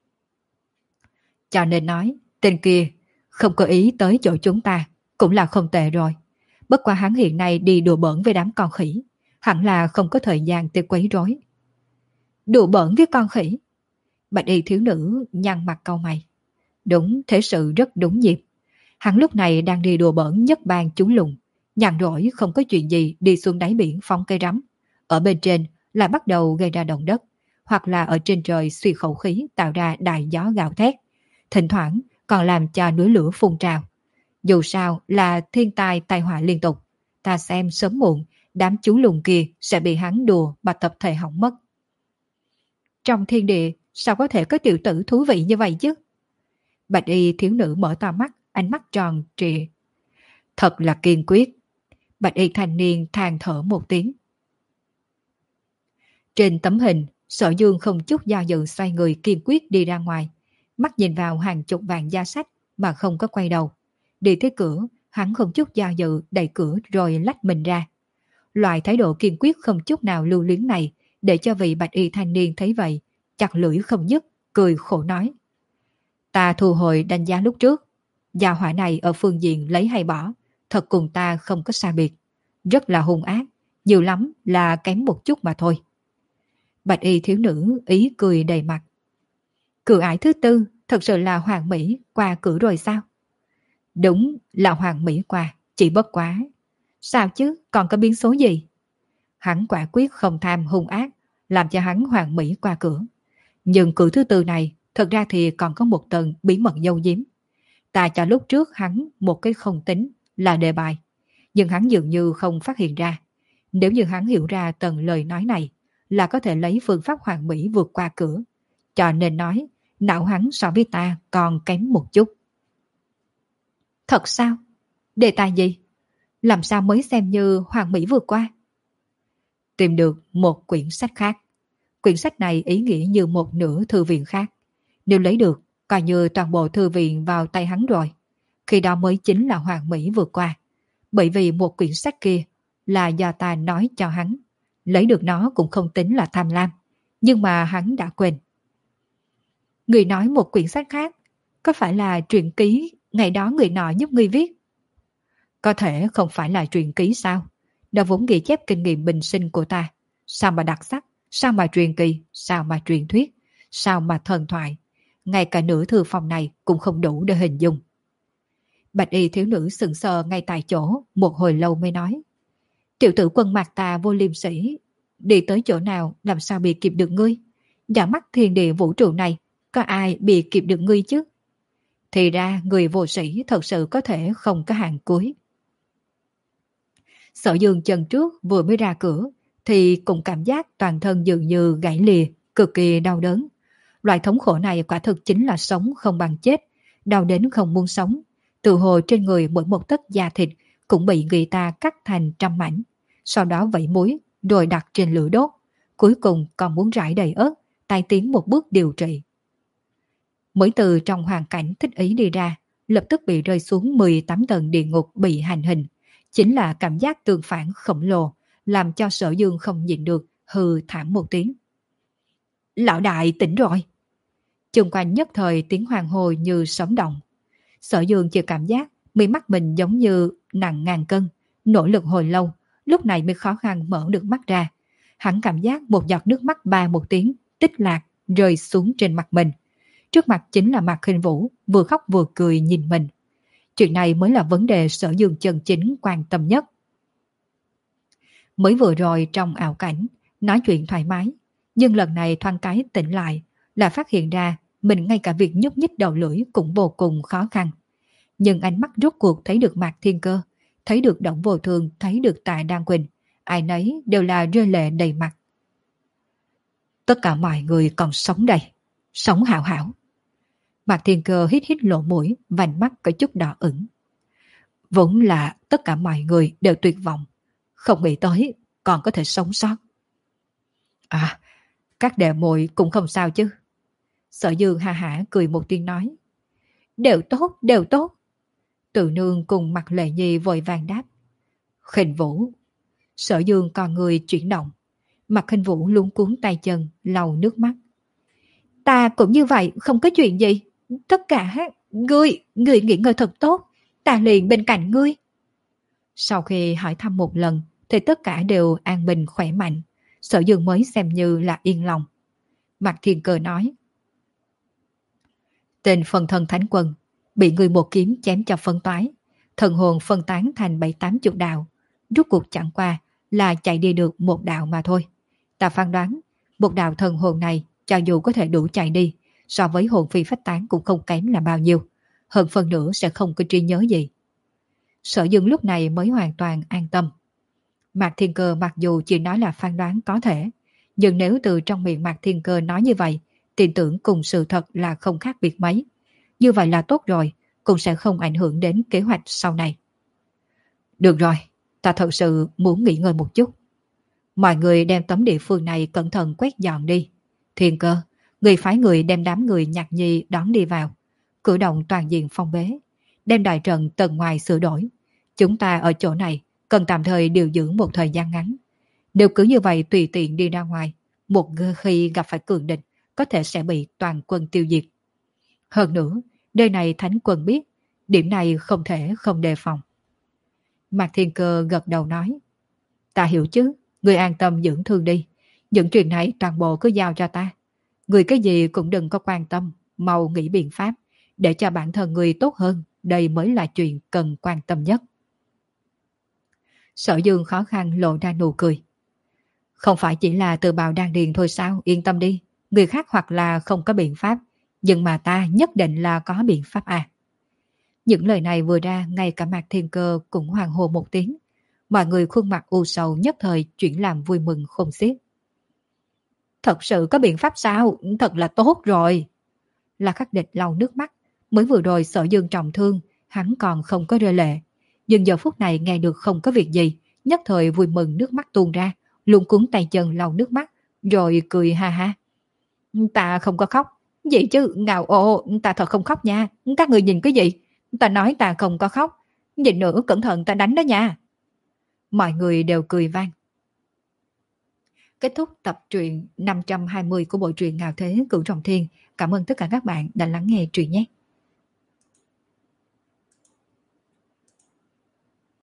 Cho nên nói, tên kia không có ý tới chỗ chúng ta, cũng là không tệ rồi. Bất quá hắn hiện nay đi đùa bỡn với đám con khỉ, hẳn là không có thời gian tới quấy rối. Đùa bỡn với con khỉ? Bạch y thiếu nữ nhăn mặt cau mày. Đúng, thế sự rất đúng dịp. Hắn lúc này đang đi đùa bỡn nhất bang chúng lùng, nhàn rỗi không có chuyện gì đi xuống đáy biển phóng cây rắm. Ở bên trên lại bắt đầu gây ra động đất, hoặc là ở trên trời suy khẩu khí tạo ra đại gió gào thét. Thỉnh thoảng còn làm cho núi lửa phun trào. Dù sao là thiên tai tai họa liên tục, ta xem sớm muộn đám chú lùn kia sẽ bị hắn đùa và tập thể hỏng mất. Trong thiên địa sao có thể có tiểu tử thú vị như vậy chứ? Bạch y thiếu nữ mở to mắt, ánh mắt tròn trịa. Thật là kiên quyết. Bạch y thanh niên than thở một tiếng. Trên tấm hình, Sở Dương không chút do dự xoay người kiên quyết đi ra ngoài, mắt nhìn vào hàng chục vạn gia sách mà không có quay đầu. Đi tới cửa, hắn không chút do dự đẩy cửa rồi lách mình ra. Loại thái độ kiên quyết không chút nào lưu luyến này để cho vị bạch y thanh niên thấy vậy, chặt lưỡi không dứt, cười khổ nói. Ta thu hồi đánh giá lúc trước, gia hỏa này ở phương diện lấy hay bỏ, thật cùng ta không có xa biệt. Rất là hung ác, nhiều lắm là kém một chút mà thôi. Bạch y thiếu nữ ý cười đầy mặt. Cửa ải thứ tư thật sự là Hoàng Mỹ qua cửa rồi sao? Đúng là Hoàng Mỹ qua, chỉ bất quá. Sao chứ, còn có biến số gì? Hắn quả quyết không tham hung ác, làm cho hắn Hoàng Mỹ qua cửa. Nhưng cửa thứ tư này, thật ra thì còn có một tầng bí mật giấu giếm. Ta cho lúc trước hắn một cái không tính là đề bài, nhưng hắn dường như không phát hiện ra. Nếu như hắn hiểu ra tầng lời nói này, là có thể lấy phương pháp Hoàng Mỹ vượt qua cửa. Cho nên nói, não hắn so với ta còn kém một chút. Thật sao? Đề tài gì? Làm sao mới xem như Hoàng Mỹ vượt qua? Tìm được một quyển sách khác. Quyển sách này ý nghĩa như một nửa thư viện khác. Nếu lấy được, coi như toàn bộ thư viện vào tay hắn rồi. Khi đó mới chính là Hoàng Mỹ vượt qua. Bởi vì một quyển sách kia là do ta nói cho hắn. Lấy được nó cũng không tính là tham lam. Nhưng mà hắn đã quên. Người nói một quyển sách khác, có phải là truyện ký ngày đó người nọ giúp người viết? Có thể không phải là truyện ký sao? Đó vốn ghi chép kinh nghiệm bình sinh của ta. Sao mà đặc sắc? Sao mà truyền kỳ? Sao mà truyền thuyết? Sao mà thần thoại? Ngay cả nửa thư phòng này cũng không đủ để hình dung. Bạch y thiếu nữ sững sờ ngay tại chỗ, một hồi lâu mới nói. Tiểu tử Quân Mạc Tà vô liêm sĩ, đi tới chỗ nào làm sao bị kịp được ngươi? Giả mắt thiên địa vũ trụ này, có ai bị kịp được ngươi chứ? Thì ra người vô sĩ thật sự có thể không có hàng cuối. Sở Dương chân trước vừa mới ra cửa thì cũng cảm giác toàn thân dường như gãy lìa, cực kỳ đau đớn. Loại thống khổ này quả thực chính là sống không bằng chết, đau đến không muốn sống. Tự hồ trên người mỗi một tấc da thịt cũng bị người ta cắt thành trăm mảnh, sau đó vẩy muối rồi đặt trên lửa đốt, cuối cùng còn muốn rải đầy ớt, tai tiến một bước điều trị. Mới từ trong hoàn cảnh thích ý đi ra, lập tức bị rơi xuống mười tám tầng địa ngục bị hành hình. Chính là cảm giác tương phản khổng lồ, làm cho Sở Dương không nhịn được, hừ thảm một tiếng. Lão đại tỉnh rồi. Chung quanh nhất thời tiếng hoàng hô như sóng động. Sở Dương chỉ cảm giác mi mắt mình giống như nặng ngàn cân, nỗ lực hồi lâu, lúc này mới khó khăn mở được mắt ra. Hắn cảm giác một giọt nước mắt ba một tiếng, tích lạc, rơi xuống trên mặt mình. Trước mặt chính là Mạc Khinh Vũ, vừa khóc vừa cười nhìn mình. Chuyện này mới là vấn đề Sở Dương chân chính quan tâm nhất. Mới vừa rồi trong ảo cảnh, nói chuyện thoải mái, nhưng lần này thoáng cái tỉnh lại, là phát hiện ra mình ngay cả việc nhúc nhích đầu lưỡi cũng vô cùng khó khăn. Nhưng ánh mắt rốt cuộc thấy được Mạc Thiên Cơ, thấy được Đổng Vô Thường, thấy được Tạ Đan Quỳnh, ai nấy đều là rơi lệ đầy mặt. Tất cả mọi người còn sống đây, sống hảo hảo. Mạc Thiên Cơ hít hít lỗ mũi, vành mắt có chút đỏ ửng. Vốn là tất cả mọi người đều tuyệt vọng, không nghĩ tới còn có thể sống sót. À, các đệ muội cũng không sao chứ. Sở Dương ha hả cười một tiếng nói. Đều tốt, đều tốt. Tự nương cùng Mạc Lệ Nhi vội vàng đáp. Khinh Vũ. Sở Dương còn người chuyển động. Mạc Khinh Vũ luống cuốn tay chân, lau nước mắt. Ta cũng như vậy, không có chuyện gì. Tất cả, ngươi, ngươi nghỉ ngơi thật tốt. Ta liền bên cạnh ngươi. Sau khi hỏi thăm một lần, thì tất cả đều an bình khỏe mạnh. Sở Dương mới xem như là yên lòng. Mạc Thiên Cơ nói. Tên phần thân thánh quân bị người một kiếm chém cho phân toái, thần hồn phân tán thành bảy tám chục đạo, rút cuộc chẳng qua là chạy đi được một đạo mà thôi. Ta phán đoán một đạo thần hồn này cho dù có thể đủ chạy đi, so với hồn phi phách tán cũng không kém là bao nhiêu, hơn phần nữa sẽ không có trí nhớ gì. Sở Dương lúc này mới hoàn toàn an tâm. Mạc Thiên Cơ mặc dù chỉ nói là phán đoán có thể, nhưng nếu từ trong miệng Mạc Thiên Cơ nói như vậy, tin tưởng cùng sự thật là không khác biệt mấy. Như vậy là tốt rồi, cũng sẽ không ảnh hưởng đến kế hoạch sau này. Được rồi, ta thật sự muốn nghỉ ngơi một chút. Mọi người đem tấm địa phương này cẩn thận quét dọn đi. Thiên Cơ, người phái người đem đám người Nhạc Nhi đón đi vào, cử động toàn diện phong bế, đem đại trận tầng ngoài sửa đổi. Chúng ta ở chỗ này cần tạm thời điều dưỡng một thời gian ngắn. Nếu cứ như vậy tùy tiện đi ra ngoài, một khi gặp phải cường địch, có thể sẽ bị toàn quân tiêu diệt. Hơn nữa, nơi này thánh quân biết, điểm này không thể không đề phòng. Mạc Thiên Cơ gật đầu nói. Ta hiểu chứ, người an tâm dưỡng thương đi. Những chuyện này toàn bộ cứ giao cho ta. Người cái gì cũng đừng có quan tâm, mau nghĩ biện pháp, để cho bản thân người tốt hơn, đây mới là chuyện cần quan tâm nhất. Sở Dương khó khăn lộ ra nụ cười. Không phải chỉ là từ bào đan điền thôi sao, yên tâm đi. Người khác hoặc là không có biện pháp, nhưng mà ta nhất định là có biện pháp à. Những lời này vừa ra, ngay cả Mạc Thiên Cơ cũng hoàng hô một tiếng. Mọi người khuôn mặt u sầu nhất thời chuyển làm vui mừng khôn xiết. Thật sự có biện pháp sao? Thật là tốt rồi. La Khắc Địch lau nước mắt. Mới vừa rồi Sở Dương trọng thương, hắn còn không có rơi lệ. Nhưng giờ phút này nghe được không có việc gì, nhất thời vui mừng nước mắt tuôn ra, luôn cuốn tay chân lau nước mắt, rồi cười ha ha. Ta không có khóc. Vậy chứ, ngào ồ, ta thật không khóc nha. Các người nhìn cái gì? Ta nói ta không có khóc. Nhìn nữa, cẩn thận ta đánh đó nha. Mọi người đều cười vang. Kết thúc tập truyện năm trăm hai mươi của bộ truyện Ngạo Thế Cửu Trọng Thiên. Cảm ơn tất cả các bạn đã lắng nghe truyện nhé.